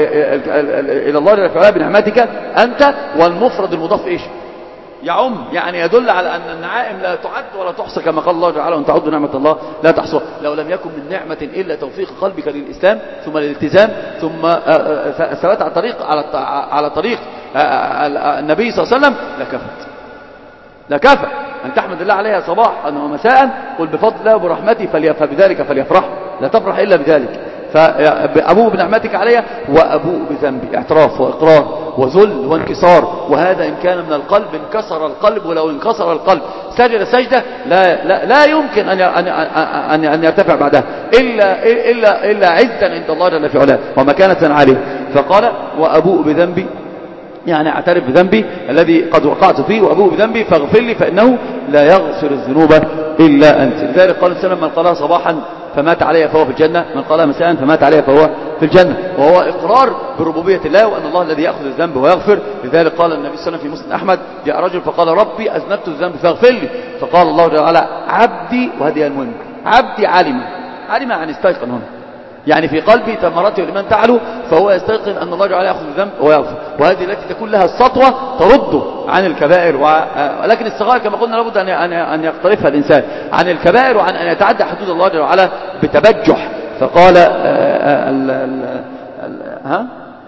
إلى الله جل في علاه بنعمتك أنت، والمفرد المضاف إيش؟ يعم، يعني يدل على أن النعائم لا تعد ولا تحصى، كما قال الله تعالى وان تعدوا نعمة الله لا تحصوها. لو لم يكن من نعمة إلا توفيق قلبك للإسلام ثم للالتزام ثم ثبات على طريق على على طريق النبي صلى الله عليه وسلم لكفت لكفى أن تحمد الله عليها صباحا ومساء، قل بفضل الله وبرحمته فبذلك فليفرح، لا تفرح إلا بذلك. فأبوء بنعمتك علي وأبوء بذنبي، اعتراف وإقرار وذل وانكسار، وهذا إن كان من القلب انكسر القلب، ولو انكسر القلب سجد سجدة لا, لا, لا يمكن أن أن أن يرتفع بعدها إلا إلا إلا عزا عند الله جل في علاه ومكانة عالية. فقال وأبوء بذنبي، يعني اعترف بذنبي الذي قد وقعت فيه، وأبوء بذنبي فاغفر لي فإنه لا يغفر الذنوب إلا أنت. لذلك قال السلام من قالها صباحا فمات عليها فهو في الجنة، من قالها مساء فمات عليها فهو في الجنة، وهو إقرار بربوبية الله وأن الله الذي يأخذ الذنب ويغفر. لذلك قال النبي صلى الله عليه وسلم في مسند أحمد جاء رجل فقال ربي أذنبت الذنب فاغفر لي، فقال الله تعالى عبدي، وهذه المهم، عبدي علم، علم عن استيقن هنا، يعني في قلبي ثمرته الإيمان تعلو، فهو يستيقن أن الله تعالى يأخذ الذنب ويغفر، وهذه التي تكون لها السطوة ترد عن الكبائر، ولكن الصغائر كما قلنا لابد أن يقترفها الإنسان عن الكبائر وعن أن يتعدى حدود الله جل وعلا بتبجح. فقال ال ال ال ها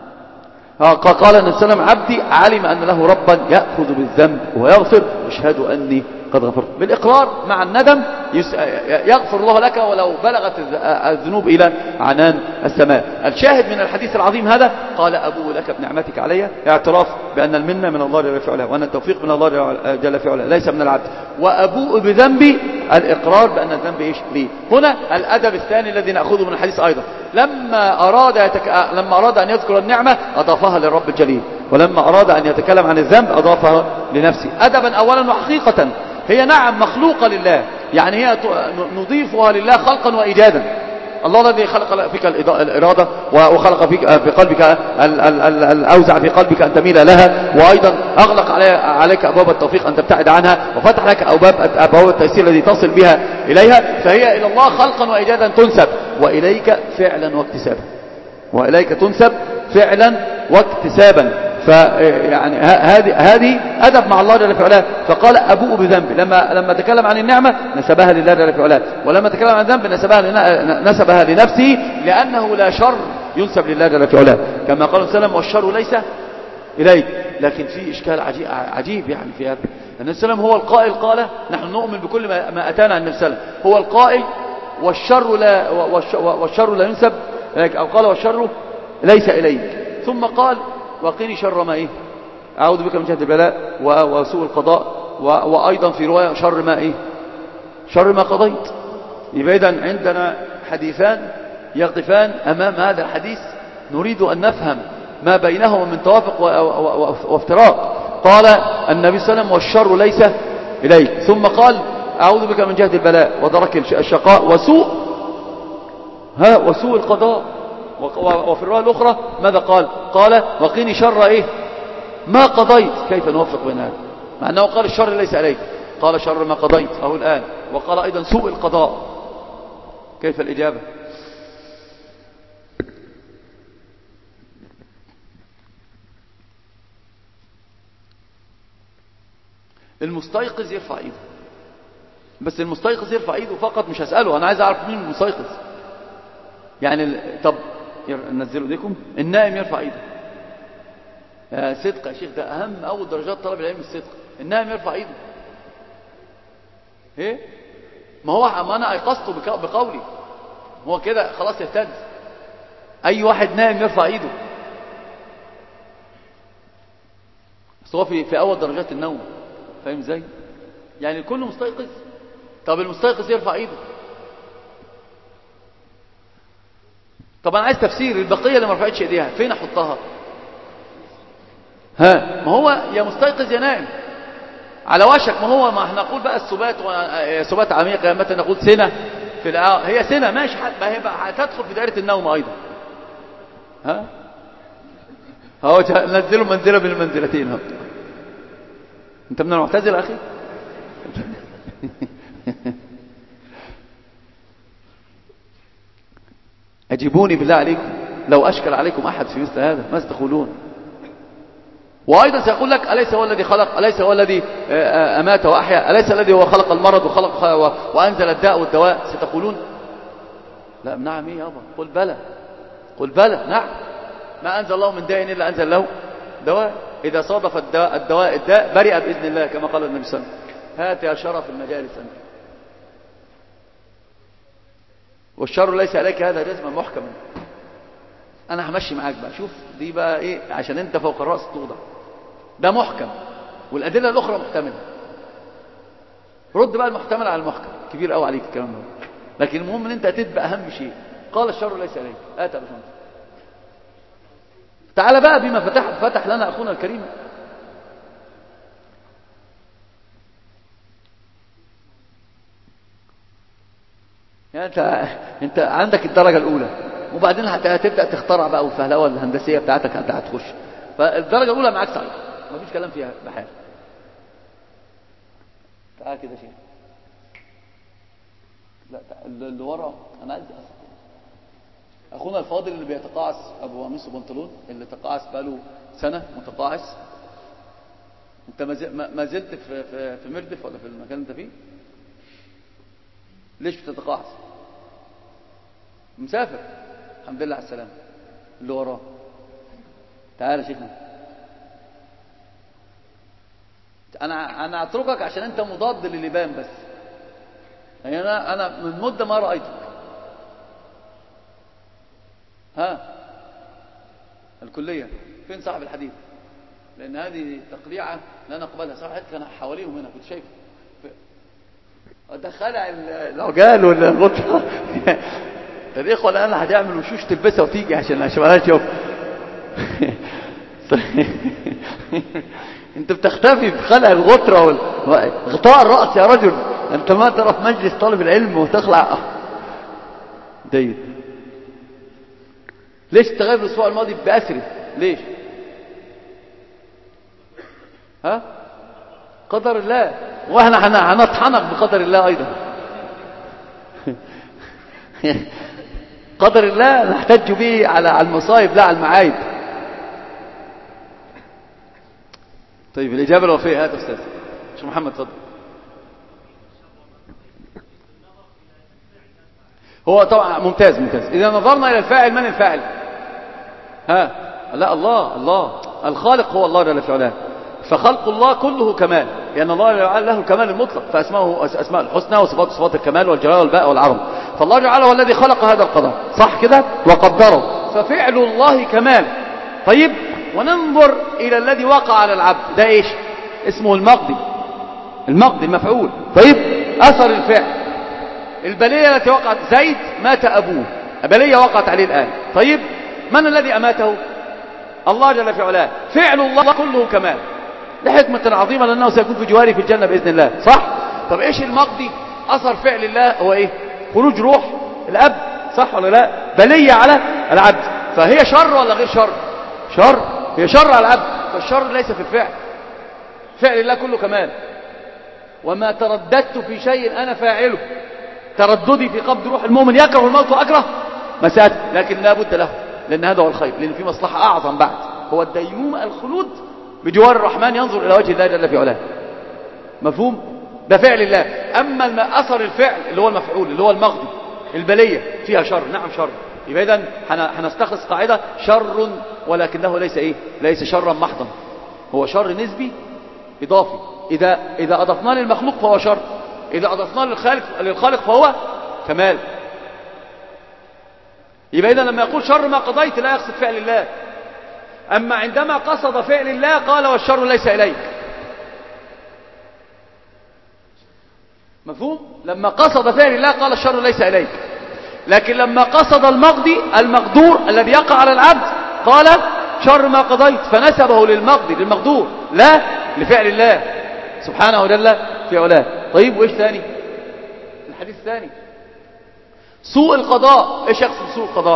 قال النبي صلى الله عليه وسلم عبدي علم أن له ربا يأخذ بالذنب ويغفر، اشهد أني قد غفرت. بالإقرار مع الندم يغفر الله لك ولو بلغت الذنوب إلى عنان السماء. الشاهد من الحديث العظيم هذا قال أبوء لك بنعمتك علي، اعتراف بأن المنة من الله جل في علاه وأن التوفيق من الله جل في علاه ليس من العبد، وأبوء بذنبي الإقرار بأن الذنب إيش لي. هنا الأدب الثاني الذي نأخذه من الحديث أيضا، لما أراد, يتك... لما أراد أن يذكر النعمة أضافها للرب الجليل، ولما أراد أن يتكلم عن الذنب أضافها لنفسه. أدبا أولا وحقيقة، هي نعم مخلوقة لله، يعني هي نضيفها لله خلقا وإيجادا. الله الذي خلق فيك الإرادة وخلق فيك في قلبك الأوزع في قلبك أن تميل لها، وأيضا أغلق عليك أبواب التوفيق أن تبتعد عنها، وفتح لك أبواب أبواب التيسير الذي تصل بها إليها. فهي إلى الله خلقا وإيجادا تنسب، وإليك فعلا واكتسابا، وإليك تنسب فعلا واكتسابا. فيعني هذه هذه أدب مع الله جل في علاه. فقال أبوء بذنبي، لما لما تكلم عن النعمة نسبها لله جل في علاه، ولما تكلم عن الذنب نسبها نسبها لنفسه، لأنه لا شر ينسب لله جل في علاه، كما قال السلام والشر ليس إليك. لكن في إشكال عجيب, عجيب يعني في هذا. النبي صلى الله عليه وسلم هو القائل، قال نحن نؤمن بكل ما أتانا عن النبي صلى الله عليه وسلم، هو القائل والشر لا والشر لا ينسب إليك، أو قال والشر ليس إليك، ثم قال وقيني شر ما إيه أعوذ بك من جهد البلاء وسوء القضاء، وأيضا في رواية شر ما إيه شر ما قضيت. يبقى إذن عندنا حديثان يقطفان أمام هذا الحديث، نريد أن نفهم ما بينهما من توافق وافتراق. قال النبي صلى الله عليه وسلم والشر ليس إليك، ثم قال أعوذ بك من جهد البلاء ودرك الشقاء وسوء ها وسوء القضاء. وفي الرواية الأخرى ماذا قال؟ قال وقيني شر إيه ما قضيت. كيف نوفق بين هذا؟ مع أنه قال الشر ليس عليك، قال شر ما قضيت أهو الآن، وقال أيضا سوء القضاء. كيف الإجابة؟ المستيقظ يرفع ايده، بس المستيقظ يرفع ايده فقط، مش هسأله، أنا عايز أعرف مين المستيقظ. يعني طب نزلوا ايديكم. النائم يرفع ايده. يا صدق يا شيخ، ده أهم أول درجات طلب العلم الصدق. النائم يرفع ايده. ايه ما هو ما أنا أيقظته بقولي، هو كده خلاص يهتد. أي واحد نائم يرفع ايده. بس هو في, في أول درجات النوم. فاهم ازاي؟ يعني الكل مستيقظ. طب المستيقظ يرفع ايده. طب انا عايز تفسير البقية اللي ما رفعتش ايديها فين احطها؟ ها، ما هو يا مستيقظ يا نائم على وشك. ما هو ما احنا نقول بقى السبات سبات عميق، يا متى نقول سنة في الع... هي سنة ماشي، ما هي بقى هتدخل في دائرة النوم ايضا. ها هو نزلوا منزلة من المنزلتين. ها انت من المعتزلة اخي. أجيبوني بالله عليكم لو أشكل عليكم أحد في مثل هذا ما ستقولون؟ وأيضا سيقول لك أليس هو الذي خلق، أليس هو الذي أمات وأحيا، أليس الذي هو خلق المرض وخلق وأنزل الداء والدواء؟ ستقولون لا نعم إيه يابا، قل بلى، قل بلى نعم. ما أنزل الله من داء إلا أنزل له دواء، إذا صادف الدواء, الدواء الداء برئ بإذن الله كما قال النبي صلى الله عليه وسلم. هات يا شرف المجالس أنت. والشر ليس عليك هذا جزما محكما. انا همشي معاك بقى، شوف دي بقى ايه، عشان انت فوق الراس توضع. ده محكم والادله الاخرى محتمله. رد بقى المحتمل على المحكم، كبير قوي عليك الكلام ده. لكن المهم ان انت هتتبقى اهم شيء. قال الشر ليس عليك. اتى بشنطه. تعال بقى بما فتح فتح لنا اخونا الكريم. يعني انت انت عندك الدرجه الاولى، وبعدين هتبدا تخترع بقى والفهلوه الهندسيه بتاعتك انت هتخش. فالدرجه الاولى معاك صحيح مفيش كلام فيها بحال. تعال كده شيء. لا اللي ورا انا عايز اخونا الفاضل اللي بيتقاعس ابو قميص وبنطلون، اللي تقاعس بقاله سنه متقاعس. انت ما زلت في في في مردف ولا في المكان اللي انت فيه؟ ليش بتتقاعس؟ مسافر. الحمد لله على السلامه. اللي وراه تعال يا شيخنا. انا انا اتركك عشان انت مضاد للبان بس. يعني انا انا من مده ما رايتك. ها الكليه فين صاحب الحديث؟ لان هذه تقليعه لا نقبلها. صاحب الحديث كان حواليهم هنا كنت شايفه. ده خلع العجال ولا الغطره. الاخوه الان هتعمل وشوش تلبسها وتيجي عشان عشان تشوف. انت بتختفي بخلع الغطره وغطاء الراس يا رجل. انت ما ترى في مجلس طالب العلم وتخلع. جيد. ليش تغيب الاسبوع الماضي بأسره؟ ليش؟ ها قدر الله، واحنا هنطحنك بقدر الله ايضا. قدر الله نحتج به على المصائب لا على المعايب. طيب الإجابة الوفية. هات أستاذ شو محمد تفضل. هو طبعا ممتاز ممتاز. إذا نظرنا إلى الفاعل، من الفاعل؟ ها لا الله الله الخالق هو الله جل في علاه. فخلق الله كله كمال، لأن الله له الكمال المطلق، فأسماءه أسماء الحسنى وصفات صفات الكمال والجلال والباء والعظمة. فالله جعله هو الذي خلق هذا القدر صح كده وقدره، ففعل الله كمال. طيب وننظر إلى الذي وقع على العبد، ده إيش؟ اسمه المقضي. المقضي المفعول. طيب أثر الفعل، البلية التي وقعت، زيد مات أبوه، بلية وقعت عليه الآن. طيب من الذي أماته؟ الله جل في علاه. فعل الله كله كمال لحكمة عظيمة، لأنه سيكون في جواره في الجنة بإذن الله صح؟ طب إيش المقضي؟ أثر فعل الله هو إيه؟ خروج روح الأب صح ولا لا؟ بلية على العبد. فهي شر ولا غير شر؟ شر. هي شر على العبد. فالشر ليس في الفعل، فعل الله كله كمال. وما ترددت في شيء أنا فاعله. ترددي في قبض روح المؤمن يكره الموت وأكره مساته، لكن لا بد له، لأن هذا هو الخير، لأن في مصلحة أعظم بعد، هو الديمومة الخلود بجوار الرحمن، ينظر إلى وجه الله جل في علاه. مفهوم؟ ده فعل الله. أما أثر الفعل اللي هو المفعول اللي هو المقضي، البلية فيها شر، نعم شر. يبقى إذن هنستخلص قاعدة شر، ولكنه ليس إيه؟ ليس شرا محضا، هو شر نسبي إضافي. إذا إذا أضفناه للمخلوق فهو شر، إذا أضفناه للخالق للخالق فهو كمال. يبقى إذن لما يقول شر ما قضيت لا يقصد فعل الله، أما عندما قصد فعل الله قال والشر ليس إليك. مفهوم؟ لما قصد فعل الله قال الشر ليس إليك. لكن لما قصد المقضي المقدور الذي يقع على العبد قال شر ما قضيت، فنسبه للمقضي للمقدور لا لفعل الله سبحانه وجل في علاه. طيب وإيش ثاني؟ الحديث الثاني سوء القضاء. إيش يقصد سوء القضاء؟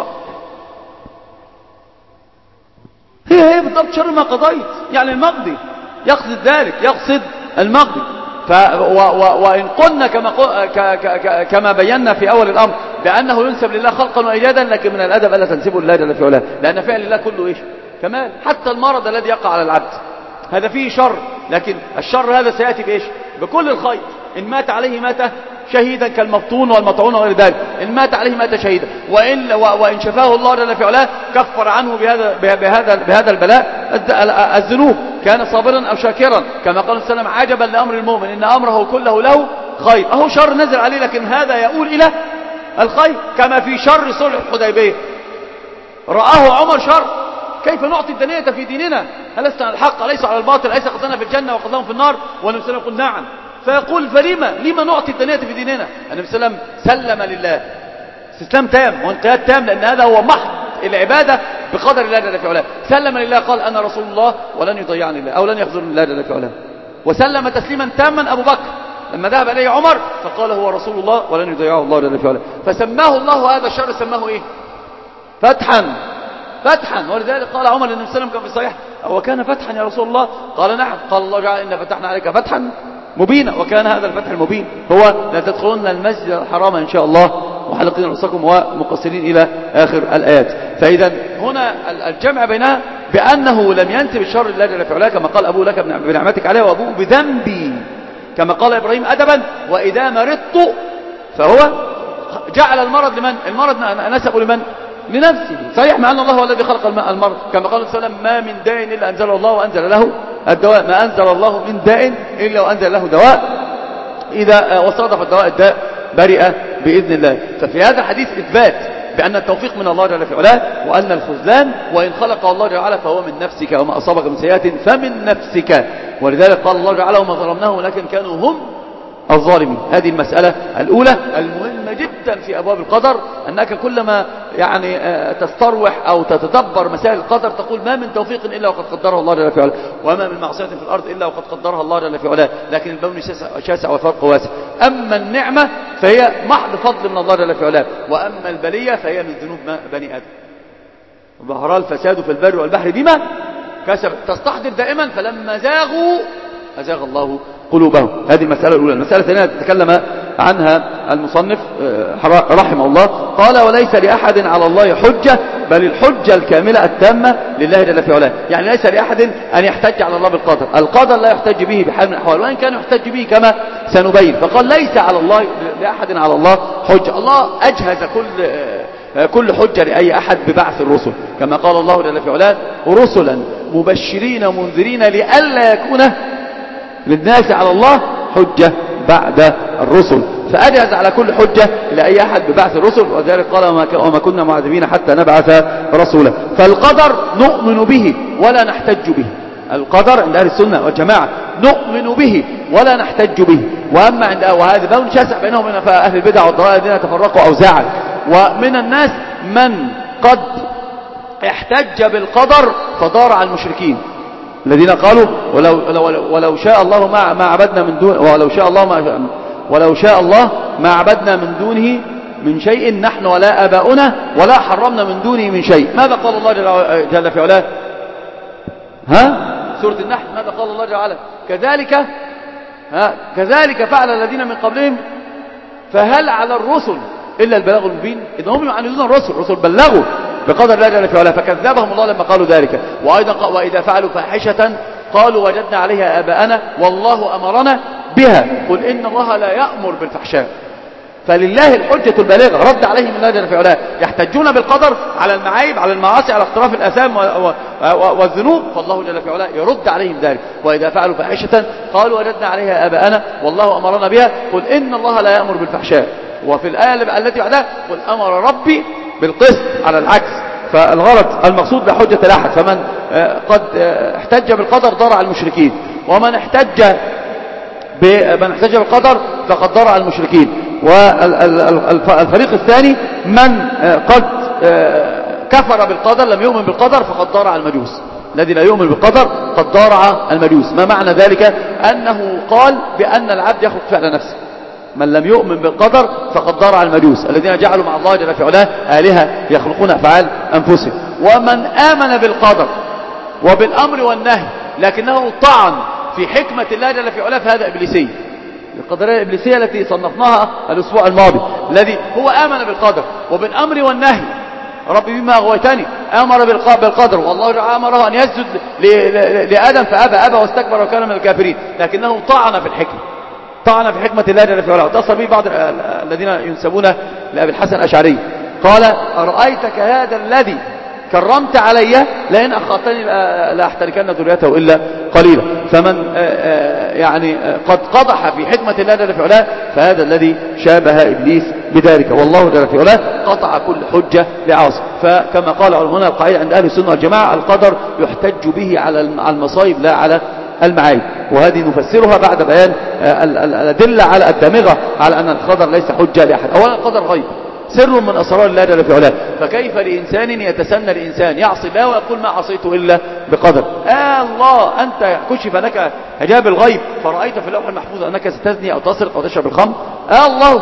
هي هي بالضبط شر ما قضيت، يعني المقضي يقصد ذلك، يقصد المقضي. ف و و وإن قلنا كما, ك ك كما بينا في أول الأمر بأنه ينسب لله خلقا وإيجادا، لكن من الأدب ألا تنسبه لله جل في علاه، لأن فعل الله كله إيش؟ كمال. حتى المرض الذي يقع على العبد هذا فيه شر، لكن الشر هذا سيأتي بإيش؟ بكل الخير. إن مات عليه مات شهيدا كالمفطون والمطعون وغير ذلك، إن مات عليه مات شهيدا، وإن, وإن شفاه الله جل في علاه كفر عنه بهذا, بهذا, بهذا البلاء الذنوب، كان صابرا أو شاكرا، كما قال صلى الله عليه وسلم عجبا لأمر المؤمن إن أمره كله له خير. أهو شر نزل عليه لكن هذا يقول إلى الخير. كما في شر صلح الحديبية رآه عمر شر، كيف نعطي الدنية في ديننا؟ ألست على الحق أليس على الباطل؟ أليس قتلنا في الجنة وقتلهم في النار؟ والنبي صلى الله عليه وسلم يقول نعم. فيقول فلما لما نعطي الدنية في ديننا؟ النبي صلى الله عليه وسلم سلم لله استسلام تام وانقياد تام، لأن هذا هو محض العبادة بقدر الله جل في علاه. سلم لله قال أنا رسول الله ولن يضيعني الله أو لن يخذلني الله جل في علاه. وسلم تسليما تاما أبو بكر لما ذهب إليه عمر فقال هو رسول الله ولن يضيعه الله جل في علاه. فسماه الله هذا الشر سماه إيه؟ فتحا. فتحا. ولذلك قال عمر للنبي صلى الله عليه وسلم كان في الصحيح أو كان فتحا يا رسول الله؟ قال نعم. قال الله تعالى إن فتحنا عليك فتحا مبينا. وكان هذا الفتح المبين هو لا تدخلون المسجد الحرام إن شاء الله محلقين رؤوسكم ومقصرين إلى آخر الآيات. فإذا هنا الجمع بينها بأنه لم ينسب الشر لله جل في علاه كما قال أبو لك بنعمتك عليه وأبوه بذنبي، كما قال إبراهيم أدبا وإذا مرضت فهو جعل المرض لمن؟ المرض نسبه لمن؟ لنفسه. صحيح مع أن الله هو الذي خلق المرض، كما قال صلى الله عليه وسلم ما من داء إلا أنزل الله وأنزل له الدواء، ما أنزل الله من داء إلا وأنزل له دواء، إذا وصادف الدواء الداء برئ بإذن الله. ففي هذا الحديث إثبات بأن التوفيق من الله جل في علاه، وأن الخذلان وإن خلق الله جل وعلا فهو من نفسك، وما أصابك من سيئات فمن نفسك. ولذلك قال الله تعالى وما ظلمناهم ولكن كانوا هم الظالمين. هذه المسألة الأولى المهمة جدا في أبواب القدر، أنك كلما يعني تستروح أو تتدبر مسائل القدر تقول ما من توفيق إلا وقد قدره الله جل في علاه، وما من معصية في الأرض إلا وقد قدرها الله جل في علاه، لكن البون شاسع والفرق واسع. أما النعمة فهي محض فضل من الله جل في علاه، وأما البلية فهي من ذنوب بني آدم. ظهر الفساد في البر والبحر بما كسبت تستحضر دائما فلما زاغوا أزاغ الله قلوبهم. هذه المسألة الأولى. المسألة الثانية تتكلم عنها المصنف رحمه الله، قال وليس لأحد على الله حجة بل الحجة الكاملة التامة لله جل في علاه. يعني ليس لأحد أن يحتج على الله بالقدر، القدر لا يحتج به بحال من الأحوال، وإن كان يحتج به كما سنبين. فقال ليس على الله لأحد على الله حجة، الله أجهز كل كل حجة لأي أحد ببعث الرسل، كما قال الله جل في علاه رسلا مبشرين ومنذرين لئلا يكون للناس على الله حجة بعد الرسل. فأجهز على كل حجة لأي أحد ببعث الرسل، وذلك قال وما كنا معذبين حتى نبعث رسولا. فالقدر نؤمن به ولا نحتج به. القدر عند أهل السنة والجماعة نؤمن به ولا نحتج به. وأما عند وهذا بون شاسع بينهم وبين أهل البدع والضلال الذين تفرقوا أوزاعا. ومن الناس من قد احتج بالقدر فضار على المشركين الذين قالوا ولو, ولو, ولو شاء الله ما, ما عبدنا من دون ولو شاء الله ما ولو شاء الله ما عبدنا من دونه من شيء نحن ولا آباؤنا ولا حرمنا من دونه من شيء. ماذا قال الله جل في علاه؟ ها سورة النحل ماذا قال الله جل وعلا؟ كذلك ها كذلك فعل الذين من قبلهم فهل على الرسل إلا البلاغ المبين. إذا هم يعاندون الرسل، الرسل بلغوا بقدر الله جل في علاه فكذبهم الله لما قالوا ذلك. وأيضا وإذا فعلوا فاحشة قالوا وجدنا عليها آباءنا والله أمرنا بها قل إن الله لا يأمر بالفحشاء. فلله الحجة البالغة رد عليهم الله جل في علاه. يحتجون بالقدر على المعايب على المعاصي على اقتراف الآثام والذنوب، فالله جل في علاه يرد عليهم ذلك. وإذا فعلوا فاحشة قالوا وجدنا عليها آباءنا والله أمرنا بها قل إن الله لا يأمر بالفحشاء. وفي الآية التي بعدها قل أمر ربي بالقسط على العكس فالغرض المقصود لا حجة لأحد. فمن قد احتج بالقدر ضرع المشركين، ومن احتج من احتج بالقدر فقد ضرع المشركين. والفريق الثاني من قد كفر بالقدر لم يؤمن بالقدر فقد ضرع المجوس. الذي لا يؤمن بالقدر قد ضرع المجوس. ما معنى ذلك؟ أنه قال بأن العبد يخلق فعل نفسه. من لم يؤمن بالقدر فقد ضرع المجوس الذين جعلوا مع الله جل في علاه آلهة يخلقون أفعال أنفسهم. ومن آمن بالقدر وبالأمر والنهي لكنه طعن في حكمة الله جل في علاه فهذا إبليسي. القدرية الإبليسية التي صنفناها الأسبوع الماضي، الذي هو آمن بالقدر وبالأمر والنهي. ربي بما أغويتني أمر بالقدر، والله أمره أن يسجد لآدم فأبى أبى واستكبر وكان من الكافرين، لكنه طعن في الحكمة، طعن في حكمة الله جل في علاه. واتصل به بعض الذين ينسبون لأبي الحسن الأشعري قال: أرأيتك هذا الذي كرمت علي لئن أخطأني لأحتركن ذريته إلا قليلا. فمن يعني قد قضح في حكمة الله جل في علاه فهذا الذي شابه إبليس بذلك، والله جل في علاه قطع كل حجة لعاصي. فكما قال علماء القاعدة عند أهل السنة والجماعة: القدر يحتج به على المصائب لا على المعايب. وهذه نفسرها بعد بيان الأدلة على الدامغة على أن القدر ليس حجة لأحد. أولا القدر غيب، سر من أسرار الله جل في علاه، فكيف لإنسان يتسنى الإنسان يعصي الله ويقول ما عصيت إلا بقدر؟ آه الله أنت كشف لك حجاب الغيب فرأيت في اللوح المحفوظ أنك ستزني أو تسرق أو تشرب الخمر. آه الله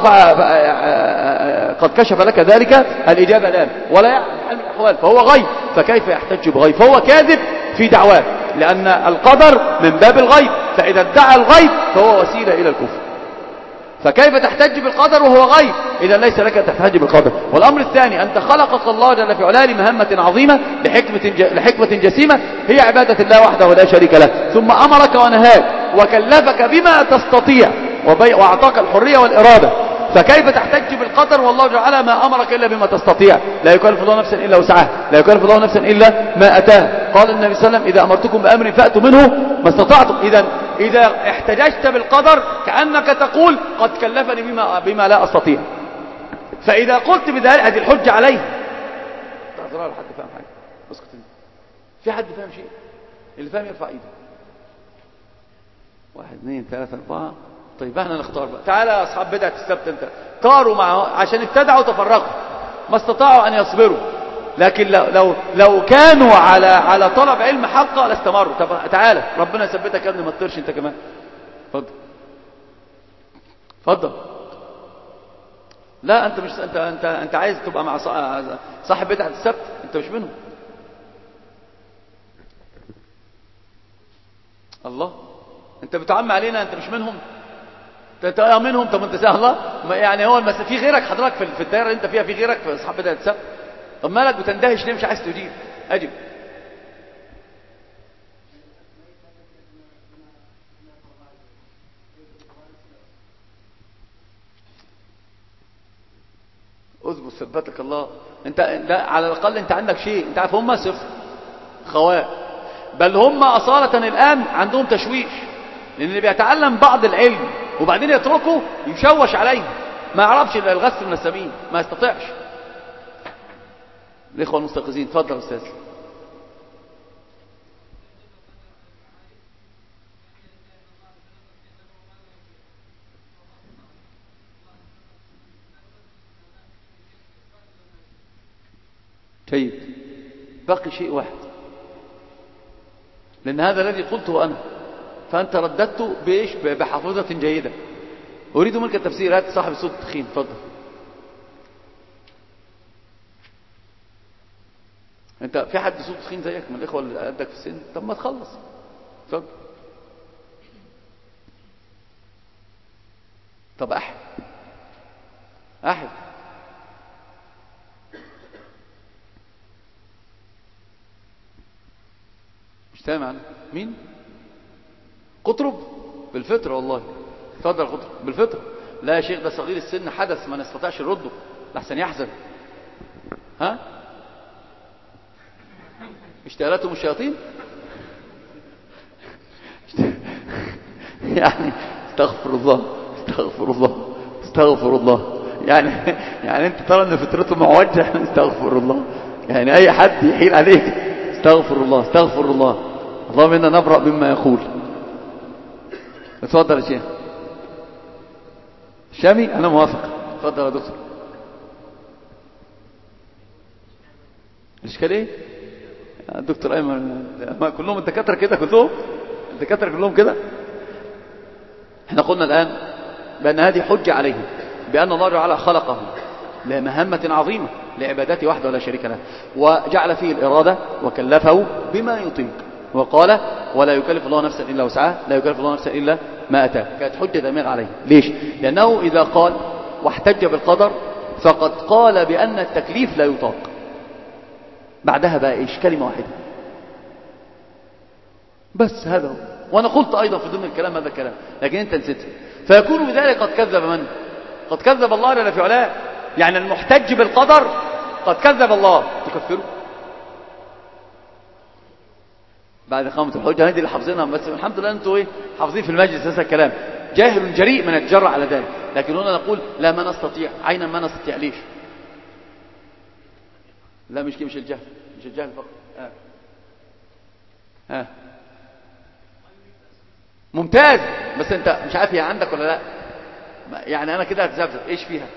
قد كشف لك ذلك، الإجابة لا، ولا يعلم حال الأحوال، فهو غيب، فكيف يحتج بغيب؟ فهو كاذب في دعواه، لأن القدر من باب الغيب، فإذا ادعى الغيب فهو وسيلة إلى الكفر. فكيف تحتج بالقدر وهو غيب؟ إذا ليس لك تحتج بالقدر. والأمر الثاني: أنت خلقك الله جل في علاه لمهمة عظيمة لحكمة, لحكمة جسيمة هي عبادة الله وحده ولا شريك له، ثم أمرك ونهاك وكلفك بما تستطيع وأعطاك الحرية والإرادة. فكيف تحتج بالقدر والله جعل ما أمرك إلا بما تستطيع؟ لا يكلف الله نفسا إلا وسعها، لا يكلف الله نفسا إلا ما أتاه. قال النبي صلى الله عليه وسلم: إذا أمرتكم بأمر فأتوا منه ما استطعتم. إذا إذا احتججت بالقدر كأنك تقول قد كلفني بما, بما لا أستطيع. فإذا قلت بذلك هذه الحجة عليه. تعذرها لحد فاهم حاجة؟ اسكت انت. في حد فاهم شيء؟ اللي فاهم يرفع ايده. واحد اثنين ثلاثة أربعة. طيب احنا نختار بقى. تعالى يا أصحاب بدعة السبت، انت طاروا معه عشان ابتدعوا وتفرقوا ما استطاعوا أن يصبروا، لكن لو لو لو كانوا على على طلب علم حقه لاستمروا. طب تعالى ربنا يثبتك يا ابني، ما تطيرش انت كمان. اتفضل اتفضل. لا انت مش انت انت انت عايز تبقى مع صاحب بدعة السبت، انت مش منهم. الله، انت بتعمي علينا، انت مش منهم. انت منهم. طب انت سهل الله يعني، هو المس... في غيرك حضرتك في الدائره اللي انت فيها، في غيرك في اصحاب بدعة السبت. طب مالك بتندهش ليه؟ مش عايز تجيب؟ اجب. اثبت ثبتك الله. انت لا، على الاقل انت عندك شيء. انت عارف هم صفر خواء، بل هم اصاله الان عندهم تشويش، لان اللي بيتعلم بعض العلم وبعدين يتركه يشوش عليه، ما يعرفش الا الغث من السمين، ما يستطيعش. الاخوه المستيقظين، اتفضل يا استاذ. جيد. باقي شيء واحد، لأن هذا الذي قلته أنا، فأنت رددته بإيش؟ بحافظة جيدة. أريد منك التفسير. هات صاحب الصوت التخين، اتفضل. أنت في حد صوت تخين زيك من الإخوة اللي قدك في السن؟ طب ما تخلص، اتفضل. طب أحد أحد مش سامع. مين؟ قطرب؟ بالفطرة والله. اتفضل قطرب. بالفطرة. لا يا شيخ، ده صغير السن، حدث ما نستطيعش نرده لحسن يحزن. ها؟ اشتغلتهم الشياطين يعني. استغفر الله استغفر الله استغفر الله. يعني يعني انت ترى ان فطرته معوجة. استغفر الله يعني أي حد يحيل عليك استغفر الله استغفر الله، اللهم إنا نبرأ مما يقول. اتفضل يا شيخ شامي. أنا موافق. اتفضل يا دكتور. الإشكال إيه؟ الدكتور أيمن كلهم الدكاترة كده، كلهم الدكاترة كلهم كده. احنا قلنا الآن بأن هذه حجة عليهم بأن الله تعالى خلقه لمهمة عظيمة لعبادته وحده ولا شريك له، وجعل فيه الإرادة وكلفه بما يطيق، وقال ولا يكلف الله نفسا إلا وسعها، لا يكلف الله نفسا إلا ما أتاه. كانت حجة دامغة عليه. ليش؟ لأنه إذا قال واحتج بالقدر فقد قال بأن التكليف لا يطاق. بعدها بقى إيش؟ كلمة واحدة بس، هذا هو. وأنا قلت أيضا في ضمن الكلام هذا الكلام، لكن أنت نسيت. فيكون بذلك قد كذب من؟ قد كذب الله جل في علاه. يعني المحتج بالقدر قد كذب الله، تكفره بعد قامة الحجة. هذه اللي حافظينها، بس الحمد لله أنتوا إيه حافظين في المجلس هذا الكلام. جاهل جريء من يتجرأ على ذلك، لكن هنا نقول لا ما نستطيع. عينا ما نستطيع. ليش؟ لا مش مش الجهل، مش الجهل فقط. آه. آه. ممتاز. بس انت مش عارف هي عندك ولا لا. يعني انا كده هتذبذب ايش فيها.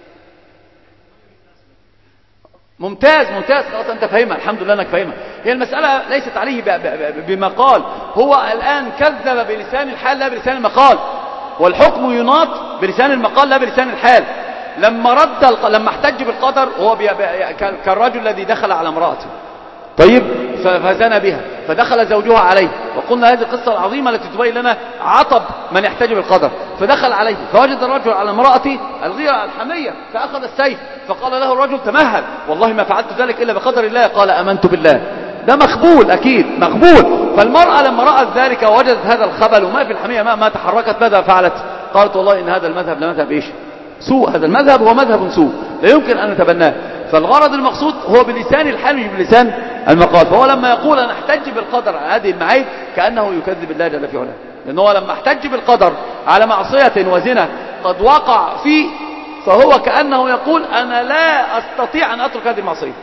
ممتاز ممتاز. خلاص انت فاهمها، الحمد لله انك فاهمها. هي المسألة ليست عليه بمقال، هو الآن كذب بلسان الحال لا بلسان المقال، والحكم يناط بلسان المقال لا بلسان الحال. لما رد الق... لما احتج بالقدر هو بي... بي... كالرجل الذي دخل على امرأته، طيب فزنى بها فدخل زوجها عليه، وقلنا هذه القصة العظيمة التي تبين لنا عطب من يحتج بالقدر. فدخل عليه فوجد الرجل على امرأته الغيرة الحمية، فأخذ السيف فقال له الرجل تمهل والله ما فعلت ذلك إلا بقدر الله. قال أمنت بالله. ده مقبول أكيد مقبول. فالمرأة لما رأت ذلك ووجدت هذا الخبل وما في الحمية ما, ما تحركت، ماذا فعلت؟ قالت والله إن هذا المذهب لمذهب إيش؟ سوء. هذا المذهب هو مذهب سوء لا يمكن أن نتبناه. فالغرض المقصود هو بلسان الحال مش بلسان المقال. فهو لما يقول أنا احتج بالقدر على هذه المعايب كأنه يكذب الله جل في علاه، لأنه لما احتج بالقدر على معصية وزنا قد وقع فيه فهو كأنه يقول أنا لا أستطيع أن أترك هذه المعصية،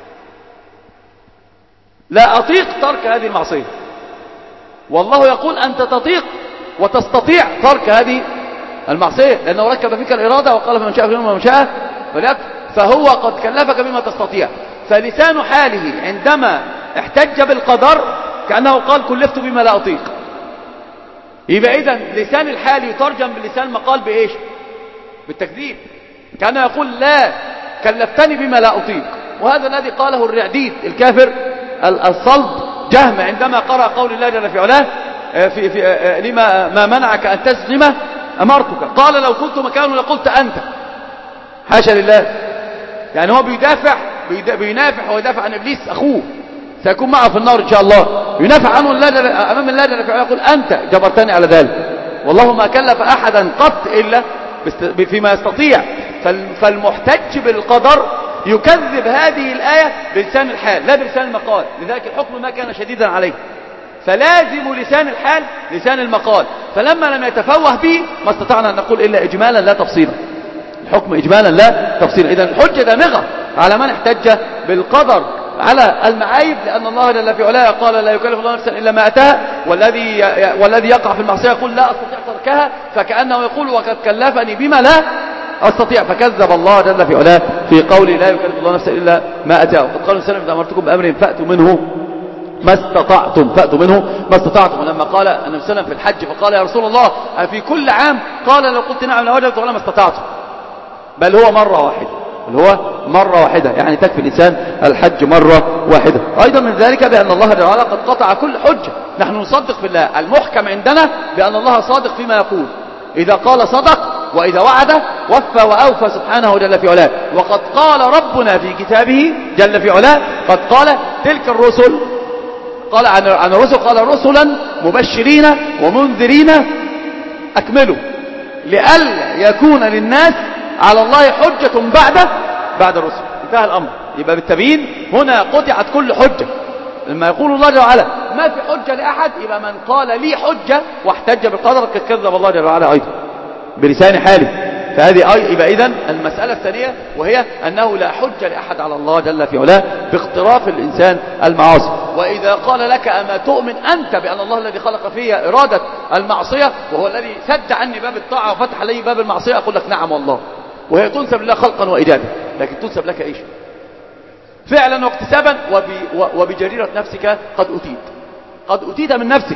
لا أطيق ترك هذه المعصية. والله يقول أنت تطيق وتستطيع ترك هذه المعصية، لأنه ركب فيك الإرادة وقال فمن شاء فليؤمن ومن شاء فليكفر. فهو قد كلفك بما تستطيع. فلسان حاله عندما احتج بالقدر كأنه قال كلفت بما لا أطيق. يبقى إذن لسان الحال يترجم باللسان المقال بإيش؟ بالتكذيب. كان يقول لا كلفتني بما لا أطيق. وهذا الذي قاله الرعديد الكافر الصلب جهم عندما قرأ قول الله جل في علاه في في لما ما منعك أن تسلم أمرتك. قال لو كنت مكانه لقلت أنت. حاشا لله. يعني هو بيدافع بينافح ويدافع عن إبليس أخوه سيكون معه في النار إن شاء الله، ينافع عنه الله جل أمام الله جل في علاه يقول أنت جبرتني على ذلك. والله ما كلف أحدا قط إلا فيما يستطيع. فالمحتج بالقدر يكذب هذه الآية بلسان الحال لا بلسان المقال، لذلك الحكم ما كان شديدا عليه. فلازم لسان الحال لسان المقال. فلما لم يتفوه به ما استطعنا أن نقول إلا إجمالا لا تفصيلا، الحكم إجمالا لا تفصيلا. إذن الحجة دامغة على من احتج بالقدر على المعايب، لأن الله جل في علاه قال لا يكلف الله نفسا إلا ما أتاها، والذي والذي يقع في المعصية يقول لا أستطيع تركها، فكأنه يقول وقد كلفني بما لا أستطيع. فكذب الله جل في علاه في قوله لا يكلف الله نفسا إلا ما أتاها. وقد قال السلام إذا أمرتكم بأمر فأتوا منه ما استطعتم، فأتوا منه ما استطعتم. ولما قال النبي صلى الله عليه وسلم في الحج فقال يا رسول الله في كل عام؟ قال لو قلت نعم لوجبت ولا ما استطعتم. بل هو مرة واحدة، بل هو مرة واحدة، يعني تكفي الإنسان الحج مرة واحدة. أيضا من ذلك بأن الله جل وعلا قد قطع كل حجة. نحن نصدق في الله. المحكم عندنا بأن الله صادق فيما يقول، إذا قال صدق، وإذا وعد وفى وأوفى سبحانه جل في علاه. وقد قال ربنا في كتابه جل في علاه قد قال تلك الرسل، قال عن عن الرسل قال رسلا مبشرين ومنذرين أكملوا لئلا يكون للناس على الله حجة بعد بعد الرسل. انتهى الأمر. يبقى بالتبيين هنا قطعت كل حجة. لما يقول الله جل وعلا ما في حجة لأحد، يبقى من قال لي حجة واحتج بالقدر قد كذب الله جل وعلا أيضا بلسان حاله. فهذه أي يبقى إذن المسألة الثانية وهي أنه لا حجة لأحد على الله جل في علاه باقتراف الإنسان المعاصي. وإذا قال لك أما تؤمن أنت بأن الله الذي خلق فيه إرادة المعصية وهو الذي سد عني باب الطاعة وفتح لي باب المعصية، أقول لك نعم والله، وهي تنسب لله خلقا وإيجادا، لكن تنسب لك إيش؟ فعلا واكتسابا وبجريرة نفسك قد أتيت قد أتيت من نفسك.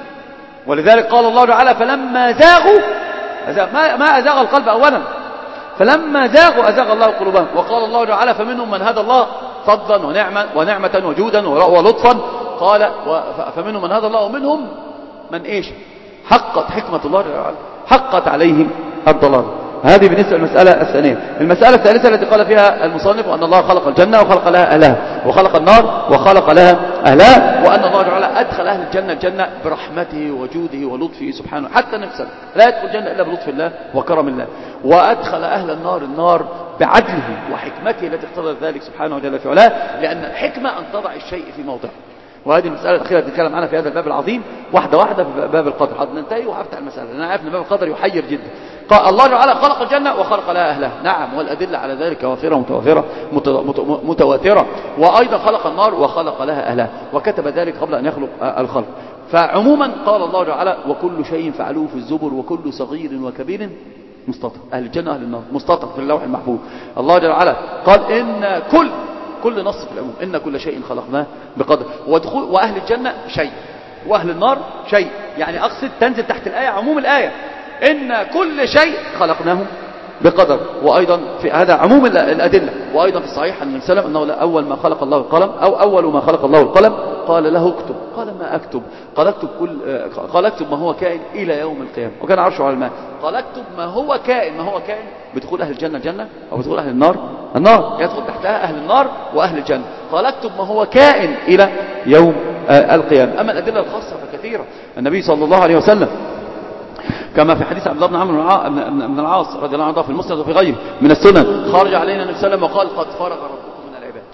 ولذلك قال الله تعالى فلما زاغوا ما, ما أزاغ القلب أولا، فلما زاغوا أزاغ الله قلوبهم. وقال الله تعالى فمنهم من هدى الله فضلا ونعمة, ونعمة وجودا ولطفا، قال فمنهم من هدى الله ومنهم من إيش حقت حكمة الله تعالى حقت عليهم الضلال. هذه بالنسبة للمسألة الثانية. المسألة الثالثة التي قال فيها المصنف وأن الله خلق الجنة وخلق لها أهلها، وخلق النار وخلق لها أهلها، وأن الله تعالى أدخل أهل الجنة الجنة برحمته وجوده ولطفه سبحانه، حتى نفسه لا يدخل الجنة إلا بلطف الله وكرم الله. وأدخل أهل النار النار بعدله وحكمته التي اقتضت ذلك سبحانه وجل في علاه، لأن الحكمة أن تضع الشيء في موضعه. وهذه المسألة الأخيرة اللي نتكلم عنها في هذا الباب العظيم واحدة واحدة في باب القدر. حد ننتهي وهفتح المسألة، أنا عارف أن باب القدر يحير جدا. قال الله تعالى خلق الجنة وخلق لها أهلها، نعم، والأدلة على ذلك وافرة متوافرة متواترة. وأيضا خلق النار وخلق لها أهلها، وكتب ذلك قبل أن يخلق الخلق. فعموما قال الله تعالى وكل شيء فعلوه في الزبر وكل صغير وكبير مستطر. أهل الجنة أهل النار مستطر في اللوح المحفوظ. الله تعالى قال إن كل كل نص في العموم إن كل شيء خلقناه بقدر. ودخول وأهل الجنة شيء وأهل النار شيء، يعني أقصد تنزل تحت الآية عموم الآية إن كل شيء خلقناه بقدر. وأيضا في هذا عموم الأدلة. وأيضا في الصحيح عن النبي صلى الله عليه وسلم أنه أول ما خلق الله القلم أو أول ما خلق الله القلم قال له اكتب، قال ما أكتب؟ قال اكتب كل قال اكتب ما هو كائن إلى يوم القيامة، وكان عرشه على الماء. قال اكتب ما هو كائن ما هو كائن بدخول أهل الجنة الجنة أو بدخول أهل النار النار، يدخل تحتها أهل النار وأهل الجنة. قال اكتب ما هو كائن إلى يوم القيامة. أما الأدلة الخاصة فكثيرة. النبي صلى الله عليه وسلم كما في حديث عبد الله بن عمرو بن العاص رضي الله عنه في المسند وفي غيره من السنن، خرج علينا النبي صلى الله عليه وسلم وقال قد فرغ ربكم من العباد،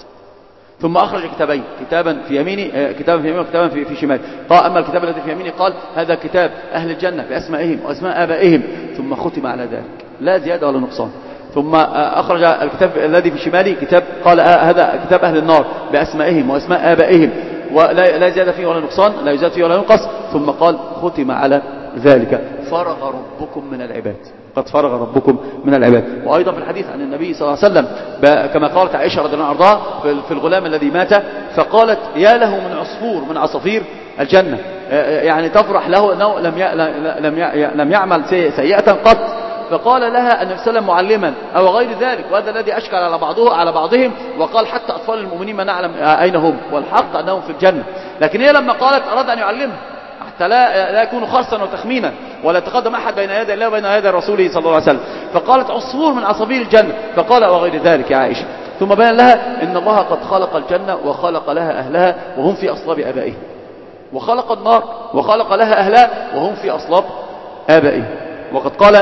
ثم أخرج كتابين، كتابا في يمينه كتابا في يمينه وكتابا في, في شماله. قال أما الكتاب الذي في يمينه قال هذا كتاب أهل الجنة بأسمائهم وأسماء آبائهم، ثم ختم على ذلك لا زيادة ولا نقصان. ثم أخرج الكتاب الذي في شماله كتاب قال هذا كتاب أهل النار بأسمائهم وأسماء آبائهم ولا لا زيادة فيه ولا نقصان، لا يزاد فيه ولا ينقص. ثم قال ختم على ذلك فرغ ربكم من العباد، قد فرغ ربكم من العباد. وأيضا في الحديث عن النبي صلى الله عليه وسم كما قالت عائشة رضي الله عنها في الغلام الذي مات، فقالت يا له من عصفور من عصافير الجنة، يعني تفرح له أنه لم لم لم يعمل سيئة قط. فقال لها النبي صلى الله عليه وسلم معلما أو غير ذلك، وهذا الذي أشكل على بعضه على بعضهم، وقال حتى أطفال المؤمنين ما نعلم أين هم، والحق أنهم في الجنة. لكن هي لما قالت أراد أن يعلمها حتى لا لا يكون خرصا وتخمينا، ولا تقدم أحد بين يدي الله وبين يدي رسوله صلى الله عليه وسلم. فقالت عصفور من عصافير الجنة، فقال وغير ذلك يا عائشة. ثم بين لها إن الله قد خلق الجنة وخلق لها أهلها وهم في أصلاب آبائهم، وخلق النار وخلق لها أهلها وهم في أصلاب آبائهم. وقد قال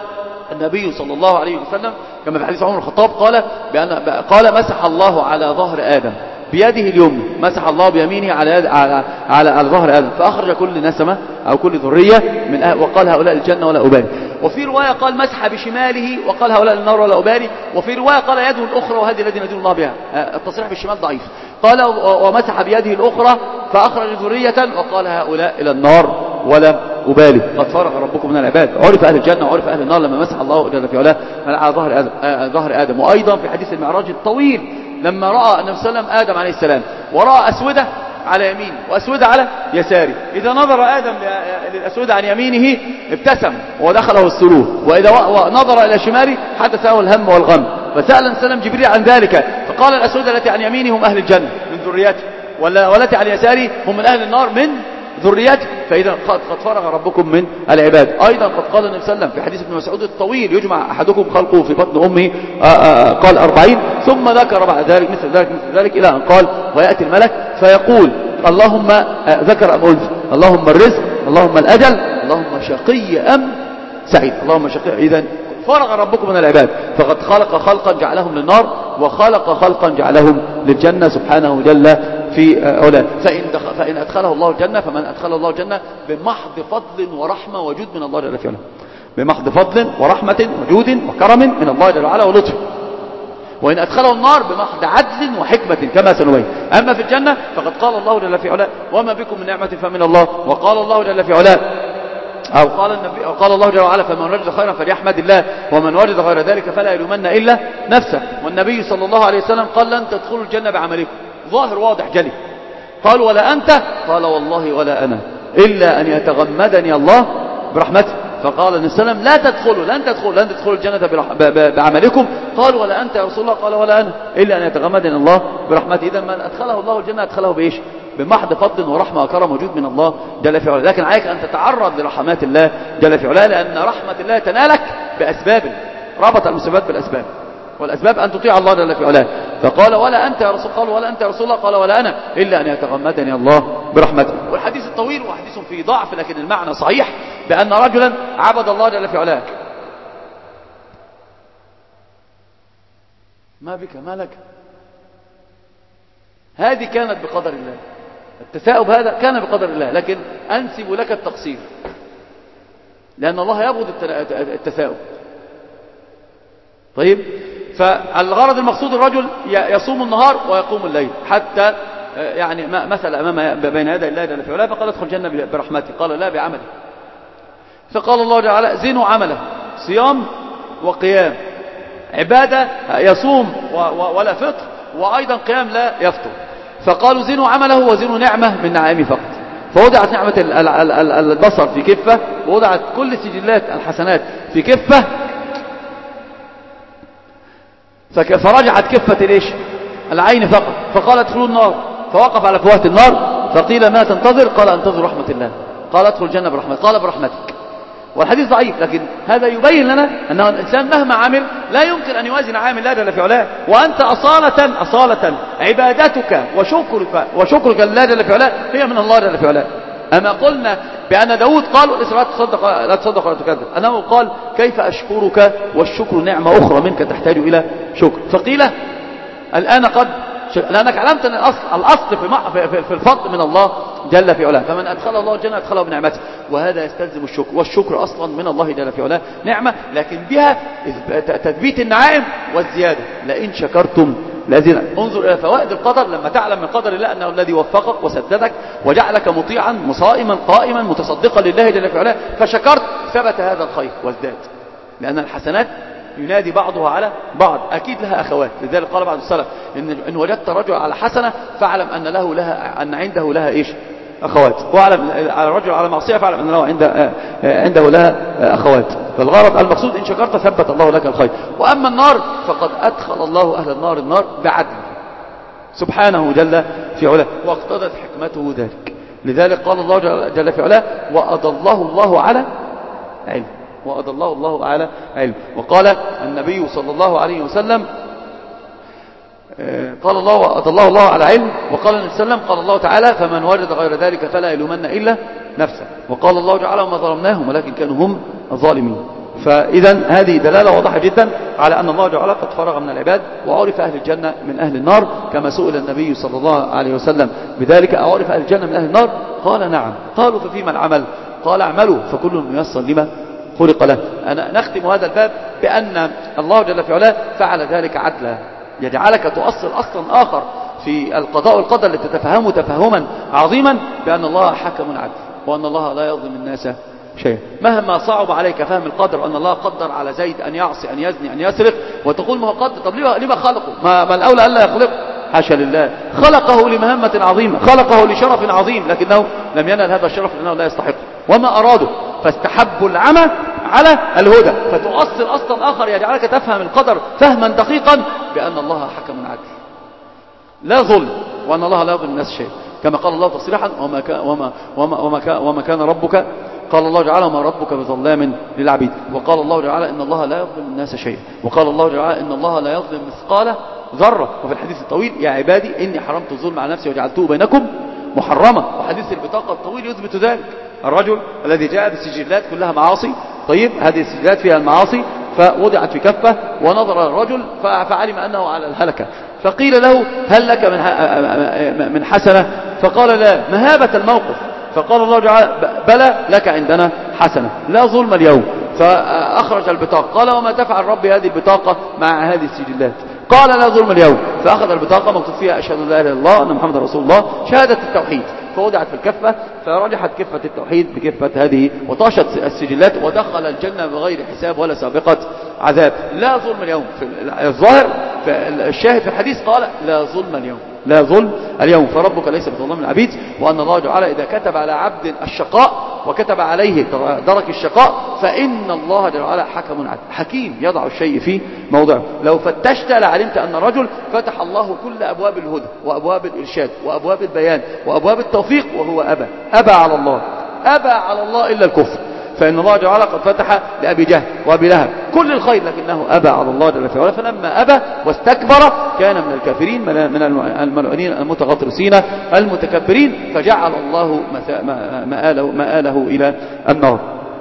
النبي صلى الله عليه وسلم كما في حديث عمر الخطاب قال بأن قال مسح الله على ظهر آدم بيده اليمنى، مسح الله بيمينه على على على, على ظهر آدم، فأخرج كل نسمة أو كل ذرية من أهل، وقال هؤلاء الجنة ولا أبالي. وفي رواية قال مسح بشماله وقال هؤلاء النار ولا أبالي. وفي رواية قال يده الأخرى وهذه الذي ندين الله بها، التصريح بالشمال ضعيف. قال ومسح بيده الأخرى فأخرج ذرية وقال هؤلاء إلى النار ولا أبالي، قد فرغ ربكم من العباد. عرف أهل الجنة وعرف أهل النار لما مسح الله جل في علاه على ظهر آدم, ظهر آدم. وأيضا في حديث المعراج الطويل لما رأى النبي صلى الله عليه وسلم آدم عليه السلام ورأى أسودة على يمينه وأسودة على يساره، إذا نظر آدم للأسودة عن يمينه ابتسم ودخله السرور، وإذا نظر إلى شماله حدثه الهم والغم. فسأل النبي صلى الله عليه وسلم جبريل عن ذلك فقال الأسودة التي عن يمينه هم أهل الجنة من ذريته، والتي عن يساره هم من أهل النار من ذريته. فإذا قد فرغ ربكم من العباد. أيضا قد قال النبي صلى الله عليه وسلم في حديث ابن مسعود الطويل يجمع أحدكم خلقه في بطن أمه آآ آآ قال أربعين، ثم ذكر بعد ذلك مثل ذلك مثل ذلك إلى أن قال ويأتي الملك فيقول اللهم ذكر أم أنثى، اللهم الرزق، اللهم الأجل، اللهم شقي أم سعيد، اللهم شقي. إذا فرغ ربكم من العباد، فقد خلق خلقا جعلهم للنار وخلق خلقا جعلهم للجنة سبحانه جل في علاه. فإن, فإن أدخله الله الجنة فمن أدخله الله الجنة بمحض فضل ورحمة وجود من الله جل في علاه. بمحض فضل ورحمة وجود وكرم من الله جل وعلا ولطف. وإن أدخله النار بمحض عدل وحكمة كما سنبين. أما في الجنة فقد قال الله جل في علاه وما بكم من نعمة فمن الله. وقال الله جل في علاه أو قال النبي أو قال الله جل وعلا فمن وجد خيرا فليحمد الله ومن وجد غير ذلك فلا يلومن إلا نفسه. والنبي صلى الله عليه وسلم قال لن تدخلوا الجنة بعملكم، ظاهر واضح جلي. قال ولا أنت؟ قال والله ولا أنا إلا أن يتغمدني الله برحمته. فقال النبي صلى الله عليه وسلم لا تدخلوا لن تدخلوا لن تدخلوا الجنة بعملكم. قال ولا أنت يا رسول الله؟ قال ولا أنا إلا أن يتغمدني الله برحمته. إذا من أدخله الله الجنة أدخله بإيش؟ بمحض فضل ورحمة وكرم وجود من الله جل في علاه. لكن عليك أن تتعرض لرحمات الله جل في علاه، لأن رحمة الله تنالك بأسباب، ربط المسببات بالأسباب، والأسباب أن تطيع الله جل في علاه. فقال ولا أنت يا رسول قال ولا أنت يا رسول الله؟ قال ولا أنا إلا أن يتغمدني الله برحمته. والحديث الطويل وحديث فيه ضعف لكن المعنى صحيح، بأن رجلا عبد الله جل في علاه. ما بك ما لك؟ هذه كانت بقدر الله، التثاؤب هذا كان بقدر الله، لكن أنسب لك التقصير لأن الله يبغض التثاؤب. طيب، فالغرض المقصود الرجل يصوم النهار ويقوم الليل حتى يعني مثل أمام بين يدي الله جل في علاه فقال ادخل الجنة برحمته. قال لا بعمله. فقال الله جل وعلا زنوا عمله، صيام وقيام، عبادة يصوم ولا فطر، وأيضا قيام لا يفطر. فقالوا زنوا عمله وزنوا نعمة من نعمه فقط. فوضعت نعمة البصر في كفة، ووضعت كل سجلات الحسنات في كفة، فرجعت كفة ليش العين فقط. فقال ادخلوا النار، فوقف على فوهة النار فقيل ما تنتظر؟ قال انتظر رحمة الله. قال ادخل الجنة برحمتك. قال برحمتك. والحديث ضعيف، لكن هذا يبين لنا أنه الإنسان مهما عمل لا يمكن أن يوازن عامل الله جل في علاه. وأنت أصالة أصالة عبادتك وشكرك وشكرك لله جل في علاه هي من الله جل في علاه. أما قلنا بأن داود قال لا تصدق لا تصدق ولا تكذب، أنه قال كيف أشكرك والشكر نعمة أخرى منك تحتاج إلى شكر. فقيل الآن قد لأنك علمت أن الأصل, الأصل في, في الفضل من الله جل في علاه. فمن أدخل الله الجنة أدخله بنعمته، وهذا يستلزم الشكر. والشكر أصلا من الله جل في علاه نعمة، لكن بها تثبيت النعائم والزيادة. لئن شكرتم لازم. انظر إلى فوائد القدر لما تعلم من قدر الله أنه الذي وفقك وسددك وجعلك مطيعا مصائما قائما متصدقا لله جل في علاه، فشكرت ثبت هذا الخير وازداد. لأن الحسنات ينادي بعضها على بعض، أكيد لها أخوات. لذلك قال بعض السلف إن, إن وجدت رجل على حسنة فاعلم أن له لها أن عنده لها إيش أخوات، واعلم على الرجل على معصية فاعلم أن له عنده, عنده لها أخوات. فالغرض المقصود إن شكرت ثبت الله لك الخير. وأما النار فقد أدخل الله أهل النار النار بعدل سبحانه جل في علاه، واقتضت حكمته ذلك. لذلك قال الله جل في علاه وأضله الله على علم، وأضله الله على علم. وقال النبي صلى الله عليه وسلم قال الله وأضله الله على علم. وقال النبي صلى الله عليه وسلم قال الله تعالى فمن وجد غير ذلك فلا يلومن إلا نفسه. وقال الله تعالى وما ظلمناهم ولكن كانوا هم الظالمين. فإذا هذه دلالة واضحة جدا على أن الله تعالى قد فرغ من العباد، وعرف أهل الجنة من أهل النار كما سئل النبي صلى الله عليه وسلم بذلك أعرف أهل الجنة من أهل النار؟ قال نعم. قالوا ففيما العمل؟ قال اعملوا فكل ميسر لما خلق له. أنا نختم هذا الباب بأن الله جل في علاه فعل ذلك عدلا، يجعلك تؤصل أصلا آخر في القضاء والقدر لتتفهمه تفهما عظيما، بأن الله حكم عدل، وأن الله لا يظلم الناس شيئا. مهما صعب عليك فهم القدر، أن الله قدر على زيد أن يعصي أن يزني أن يسرق، وتقول ما هو قدر، طب لما خلقه؟ ما, ما الأولى ألا يخلقه؟ حاشا لله، خلقه لمهمة عظيمة، خلقه لشرف عظيم، لكنه لم ينل هذا الشرف لأنه لا يستحقه وما أراده، فاستحبوا العمى على الهدى. فتؤصل أصلا آخر يجعلك تفهم القدر فهما دقيقا بأن الله حكم عدل لا ظلم، وأن الله لا يظلم الناس شيء، كما قال الله تصريحا وما كان, وما وما وما كان, وما كان ربك، قال الله تعالى وما ربك بظلام للعبيد. وقال الله تعالى إن الله لا يظلم الناس شيئا. وقال الله تعالى إن الله لا يظلم مثقال ذرة. وفي الحديث الطويل يا عبادي إني حرمت الظلم على نفسي وجعلته بينكم محرمة. وحديث البطاقة الطويل يثبت ذلك. الرجل الذي جاء بالسجلات كلها معاصي، طيب هذه السجلات فيها المعاصي، فوضعت في كفة ونظر الرجل فعلم أنه على الهلكة، فقيل له هل لك من حسنة؟ فقال لا، مهابة الموقف. فقال الله تعالى بلى لك عندنا حسنة، لا ظلم اليوم. فأخرج البطاقة. قال وما تفعل ربي هذه البطاقة مع هذه السجلات؟ قال لا ظلم اليوم. فأخذ البطاقة مكتوب فيها أشهد أن لا إله إلا الله أن محمد رسول الله، شهادة التوحيد، فوضعت في الكفة، فرجحت كفة التوحيد بكفة هذه وطاشت السجلات ودخل الجنة بغير حساب ولا سابقة عذاب. لا ظلم اليوم. في الظاهر في الشاهد في الحديث قال لا ظلم اليوم، لا ظلم اليوم، فربك ليس بظلام العبيد، وأن الله تعالى إذا كتب على عبد الشقاء وكتب عليه درك الشقاء فإن الله تعالى حكم عدل حكيم يضع الشيء في موضعه. لو فتشت لعلمت أن الرجل فتح الله كل أبواب الهدى وأبواب الإرشاد وأبواب البيان وأبواب التوفيق وهو أبى أبى على الله أبى على الله إلا الكفر. فإن الله تعالى قد فتح لأبي جهل وأبي لهب كل الخير لكنه أبى على الله جل وعلا، فلما أبى واستكبر كان من الكافرين من الملعنين المتغطرسين المتكبرين، فجعل الله مآله, مآله إلى النار.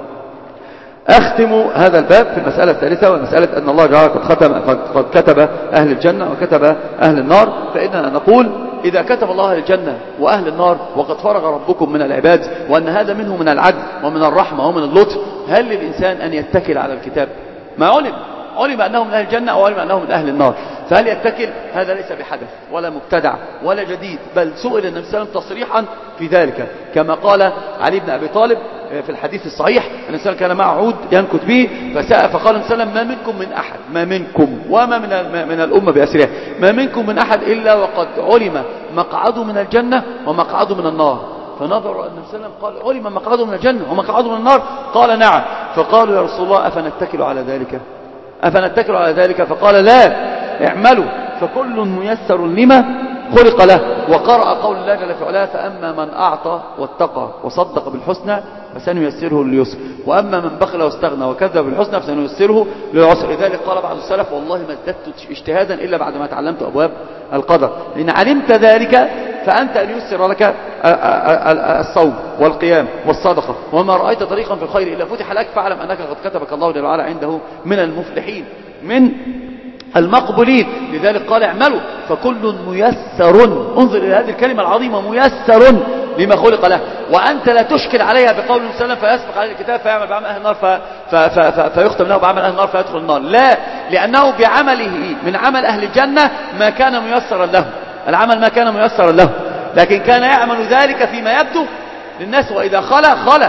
أختم هذا الباب في المسألة الثالثة، والمسألة أن الله تعالى قد, ختم قد, قد كتب أهل الجنة وكتب أهل النار. فإننا نقول إذا كتب الله أهل الجنة وأهل النار وقد فرغ ربكم من العباد وأن هذا منه من العدل ومن الرحمة ومن اللطف، هل للإنسان أن يتكل على الكتاب؟ ما علم علم أنهم من أهل الجنة أو علم أنهم من أهل النار، فهل يتكل؟ هذا ليس بحدث ولا مبتدع ولا جديد، بل سئل النبي صلى الله عليه وسلم تصريحا في ذلك، كما قال علي بن أبي طالب في الحديث الصحيح أن الإنسان كان معه عود ينكت به فسأل فقال النبي صلى الله عليه وسلم ما منكم من أحد ما منكم وما من من الأمة بأسرها ما منكم من أحد إلا وقد علم مقعده من الجنة ومقعده من النار. فنظر النبي صلى الله عليه وسلم قال علم مقعده من الجنة ومقعده من النار؟ قال نعم. فقالوا يا رسول الله أفنتكل على ذلك أفنتكل على ذلك؟ فقال لا، اعملوا فكل ميسر لما خلق له. وقرأ قول الله جل وعلا فأما من أعطى واتقى وصدق بالحسنى فسنيسره لليسر وأما من بخل واستغنى وكذب بالحسنى فسنيسره للعسر. لذلك قال بعض السلف والله ما ازددت اجتهادا إلا بعد ما تعلمت أبواب القدر، إن علمت ذلك فأنت أن يسر لك الصوم والقيام والصدقة، وما رأيت طريقا في الخير إلا فتح لك فاعلم أنك قد كتبك الله جل وعلا عنده من المفلحين من المقبولين. لذلك قال اعملوا فكل ميسر، انظر إلى هذه الكلمة العظيمة، ميسر لما خلق له، وأنت لا تشكل عليها بقول النبي صلى الله عليه وسلم فيسبق عليه الكتاب فيعمل بعمل أهل النار ف... ف... ف... ف... فيختم له بعمل أهل النار فيدخل النار. لا، لأنه بعمله من عمل أهل الجنة ما كان ميسرا له، العمل ما كان ميسرا له، لكن كان يعمل ذلك فيما يبدو للناس، وإذا خلا خلا.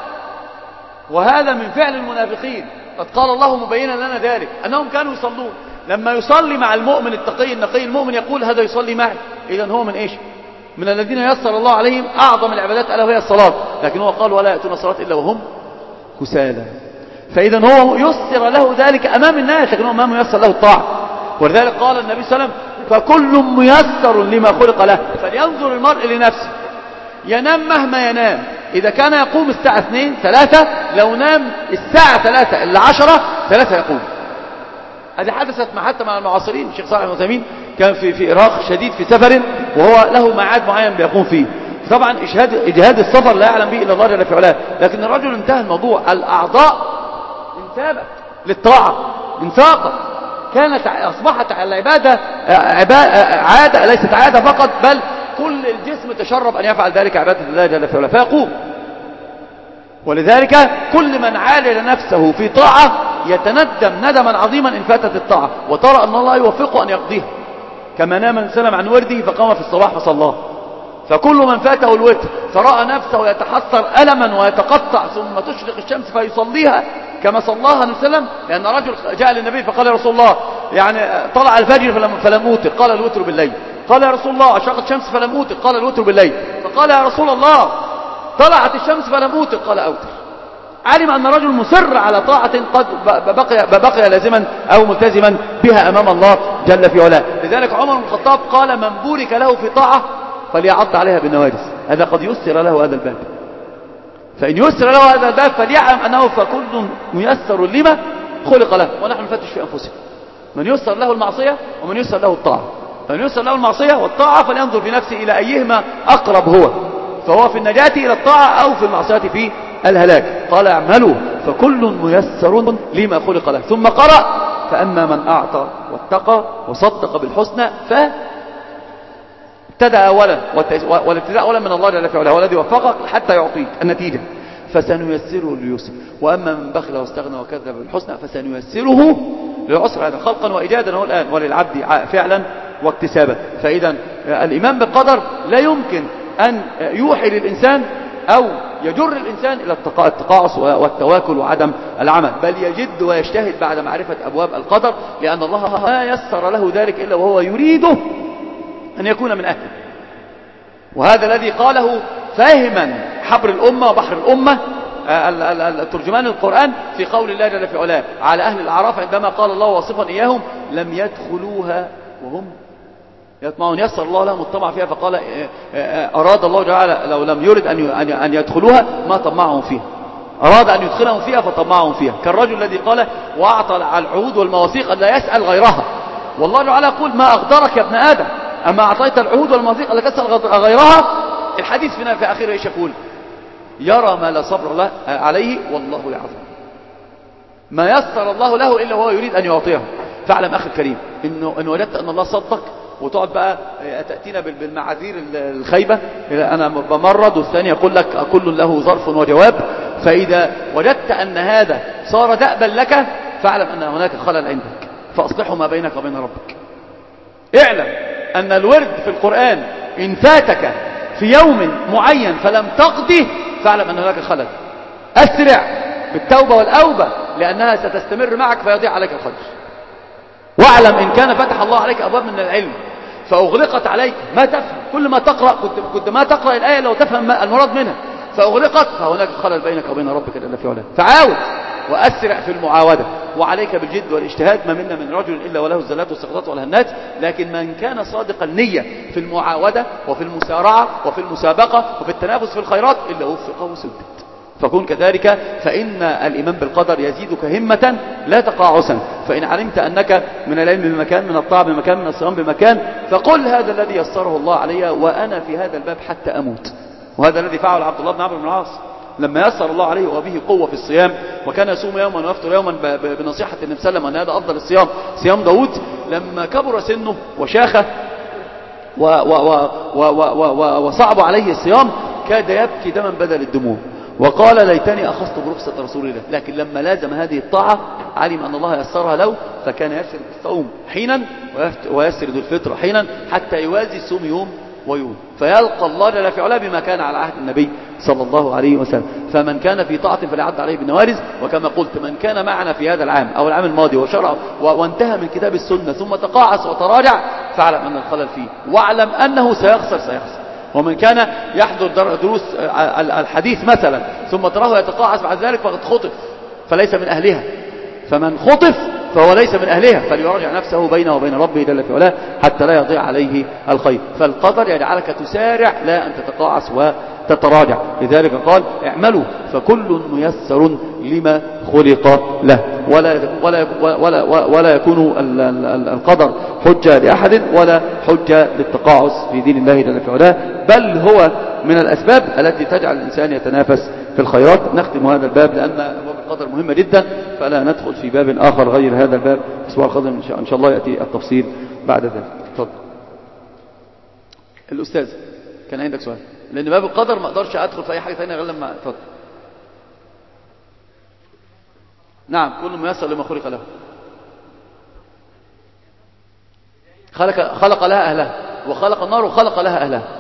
وهذا من فعل المنافقين، قد قال الله مبينا لنا ذلك أنهم كانوا يصلون، لما يصلي مع المؤمن التقي النقي المؤمن يقول هذا يصلي معي، إذن هو من إيش؟ من الذين يسر الله عليهم أعظم العبادات ألا وهي الصلاة، لكن هو قال ولا يأتون الصلاة إلا وهم كسالى. فإذن هو يسر له ذلك أمام الناس، لكن هو ما ميسر له الطاعة. ولذلك قال النبي صلى الله عليه وسلم فكل ميسر لما خلق له. فلينظر المرء لنفسه، ينام مهما ينام، إذا كان يقوم الساعة اثنين ثلاثة، لو نام الساعة ثلاثة إلا عشرة ثلاثة يقوم. هذه حدثت مع حتى مع المعاصرين. الشيخ صالح المثيمين كان في في إراق شديد في سفر، وهو له ميعاد معين بيقوم فيه. طبعا إجهاد إجهاد السفر لا يعلم به إلا الله جل وعلا، لكن الرجل انتهى الموضوع، الأعضاء انتابت للطاعة انساقت، كانت أصبحت العبادة عادة ليست عادة فقط، بل كل الجسم تشرب أن يفعل ذلك عبادة الله جل وعلا فيقوم. ولذلك كل من عالج نفسه في طاعة يتندم ندما عظيما إن فاتت الطاعة، وترى أن الله يوفقه أن يقضيها، كما نام النبي صلى الله عليه وسلم عن ورده فقام في الصباح فصلاه. فكل من فاته الوتر فرأى نفسه يتحسر ألما ويتقطع ثم تشرق الشمس فيصليها كما صلاها النبي صلى الله عليه وسلم، لأن رجل جاء للنبي فقال يا رسول الله يعني طلع الفجر فلم, فلم أوتر، قال الوتر بالليل. قال يا رسول الله أشرقت الشمس فلم أوتر، قال الوتر بالليل. فقال يا رسول الله طلعت الشمس فلم أوتر، قال أوتر. علم أن رجل مصر على طاعة قد بقي, بقي لازما أو ملتزما بها أمام الله جل في علاه. لذلك عمر بن الخطاب قال من بورك له في طاعة فليعض عليها بالنواجذ، هذا قد يسر له هذا الباب. فإن يسر له هذا الباب فليعلم أنه فكل ميسر لما خلق له. ونحن نفتش في أنفسنا، من يسر له المعصية ومن يسر له الطاعة. فمن يسر له المعصية والطاعة فلينظر في نفسه إلى أيهما أقرب هو، فهو في النجاة إلى الطاعة أو في المعصية في الهلاك. قال اعملوا فكل ميسر لما خلق له. ثم قرأ فأما من أعطى واتقى وصدق بالحسنى ف ابتدأ أولا، والابتداء أولا من الله جل وعلا، هو الذي وفقك حتى يعطيك النتيجة. فسنيسره لليسر، وأما من بخل واستغنى وكذب بالحسنى فسنيسره للعسر. هذا خلقا وإيجادا هو الآن، وللعبد فعلا واكتسابا. فإذا الإيمان بالقدر لا يمكن أن يوحي للإنسان أو يجر الإنسان إلى التقاعس والتواكل وعدم العمل، بل يجد ويجتهد بعد معرفة أبواب القدر، لأن الله ما يسر له ذلك إلا وهو يريده أن يكون من أهله. وهذا الذي قاله فاهما حبر الأمة وبحر الأمة ترجمان القرآن في قول الله جل في علاه على أهل الأعراف عندما قال الله واصفا إياهم: لم يدخلوها وهم يطمعون. يسر الله لهم الطمع فيها، فقال أراد الله تعالى لو لم يرد أن يدخلوها ما طمعهم فيها، أراد أن يدخلهم فيها فطمعهم فيها. كالرجل الذي قال وأعطى على العهود والمواثيق أن لا يسأل غيرها، والله تعالى يقول: ما أغدرك يا ابن آدم، أما أعطيت العهود والمواثيق أن لا تسأل غيرها. الحديث في آخره إيش يقول؟ يرى ما لا صبر له عليه والله يعظم. ما يسر الله له إلا وهو يريد أن يعطيه. فاعلم أخي الكريم إنه إن وجدت أن الله صدق، وتقعد بقى تأتينا بالمعاذير الخيبة، أنا بمرض، والثاني يقول لك كل له ظرف وجواب. فإذا وجدت أن هذا صار دأبا لك فاعلم أن هناك خلل عندك، فأصلحوا ما بينك وبين ربك. اعلم أن الورد في القرآن إن فاتك في يوم معين فلم تقضه فاعلم أن هناك خلل. أسرع بالتوبة والأوبة لأنها ستستمر معك فيضيع عليك الخير. واعلم إن كان فتح الله عليك أبواب من العلم فأغلقت عليك ما تفهم، كل ما تقرأ كنت, كنت ما تقرأ الآية لو تفهم المراد منها، فأغلقت فهناك خلل بينك وبين ربك جل في علاه. فعاود وأسرع في المعاودة، وعليك بالجد والاجتهاد. ما منا من رجل إلا وله الزلات والسقطات والهنات، لكن من كان صادق النية في المعاودة وفي المسارعة وفي المسابقة وفي التنافس في الخيرات إلا وفقه وسدد. فكن كذلك، فإن الإيمان بالقدر يزيدك همة لا تقاعسا. فإن علمت أنك من العلم بمكان، من الطاعة بمكان، من الصيام بمكان، فقل هذا الذي يسره الله علي وأنا في هذا الباب حتى أموت. وهذا الذي فعله عبد الله بن عمرو بن العاص لما يسر الله عليه وبه قوة في الصيام، وكان يصوم يوما ويفطر يوما بنصيحة النبي صلى الله عليه وسلم أن هذا أفضل الصيام صيام داود. لما كبر سنه وشاخه وصعب عليه الصيام كاد يبكي دما بدل الدموع، وقال ليتني أخذت برخصة رسول الله. لكن لما لازم هذه الطاعة علم أن الله يسرها له، فكان يسرد الصوم حينا ويسرد الفطر حينا حتى يوازي الصوم يوم ويوم، فيلقى الله جل في علاه بما كان على عهد النبي صلى الله عليه وسلم. فمن كان في طاعة فليعد عليه بالنوارز. وكما قلت من كان معنا في هذا العام أو العام الماضي وشرع وانتهى من كتاب السنة ثم تقاعس وتراجع فاعلم أن الخلل فيه، واعلم أنه سيخسر سيخسر. ومن كان يحضر دروس الحديث مثلا ثم تراه يتقاعس بعد ذلك فقد خطف فليس من أهلها. فمن خطف فهو ليس من أهلها، فليراجع نفسه بينه وبين ربه جل في علاه حتى لا يضيع عليه الخير. فالقدر يجعلك تسارع لا أن تتقاعس وتتراجع. لذلك قال اعملوا فكل ميسر لما خلق له، ولا ولا ولا ولا يكون القدر حجة لأحد ولا حجة للتقاعس في دين الله جل في علاه، بل هو من الأسباب التي تجعل الإنسان يتنافس في الخيرات. نختم هذا الباب لأن أبواب القدر مهمة جدا، فلا ندخل في باب آخر غير هذا الباب. الأسبوع القادم إن شاء الله يأتي التفصيل بعد ذلك. تفضل الأستاذ، كان عندك سؤال؟ لأن باب القدر ما أقدرش أدخل في أي حاجة ثانية غير لما تفضل. نعم، كل ميسر لما خلق له. خلق, خلق لها أهلها، وخلق النار وخلق لها أهلها.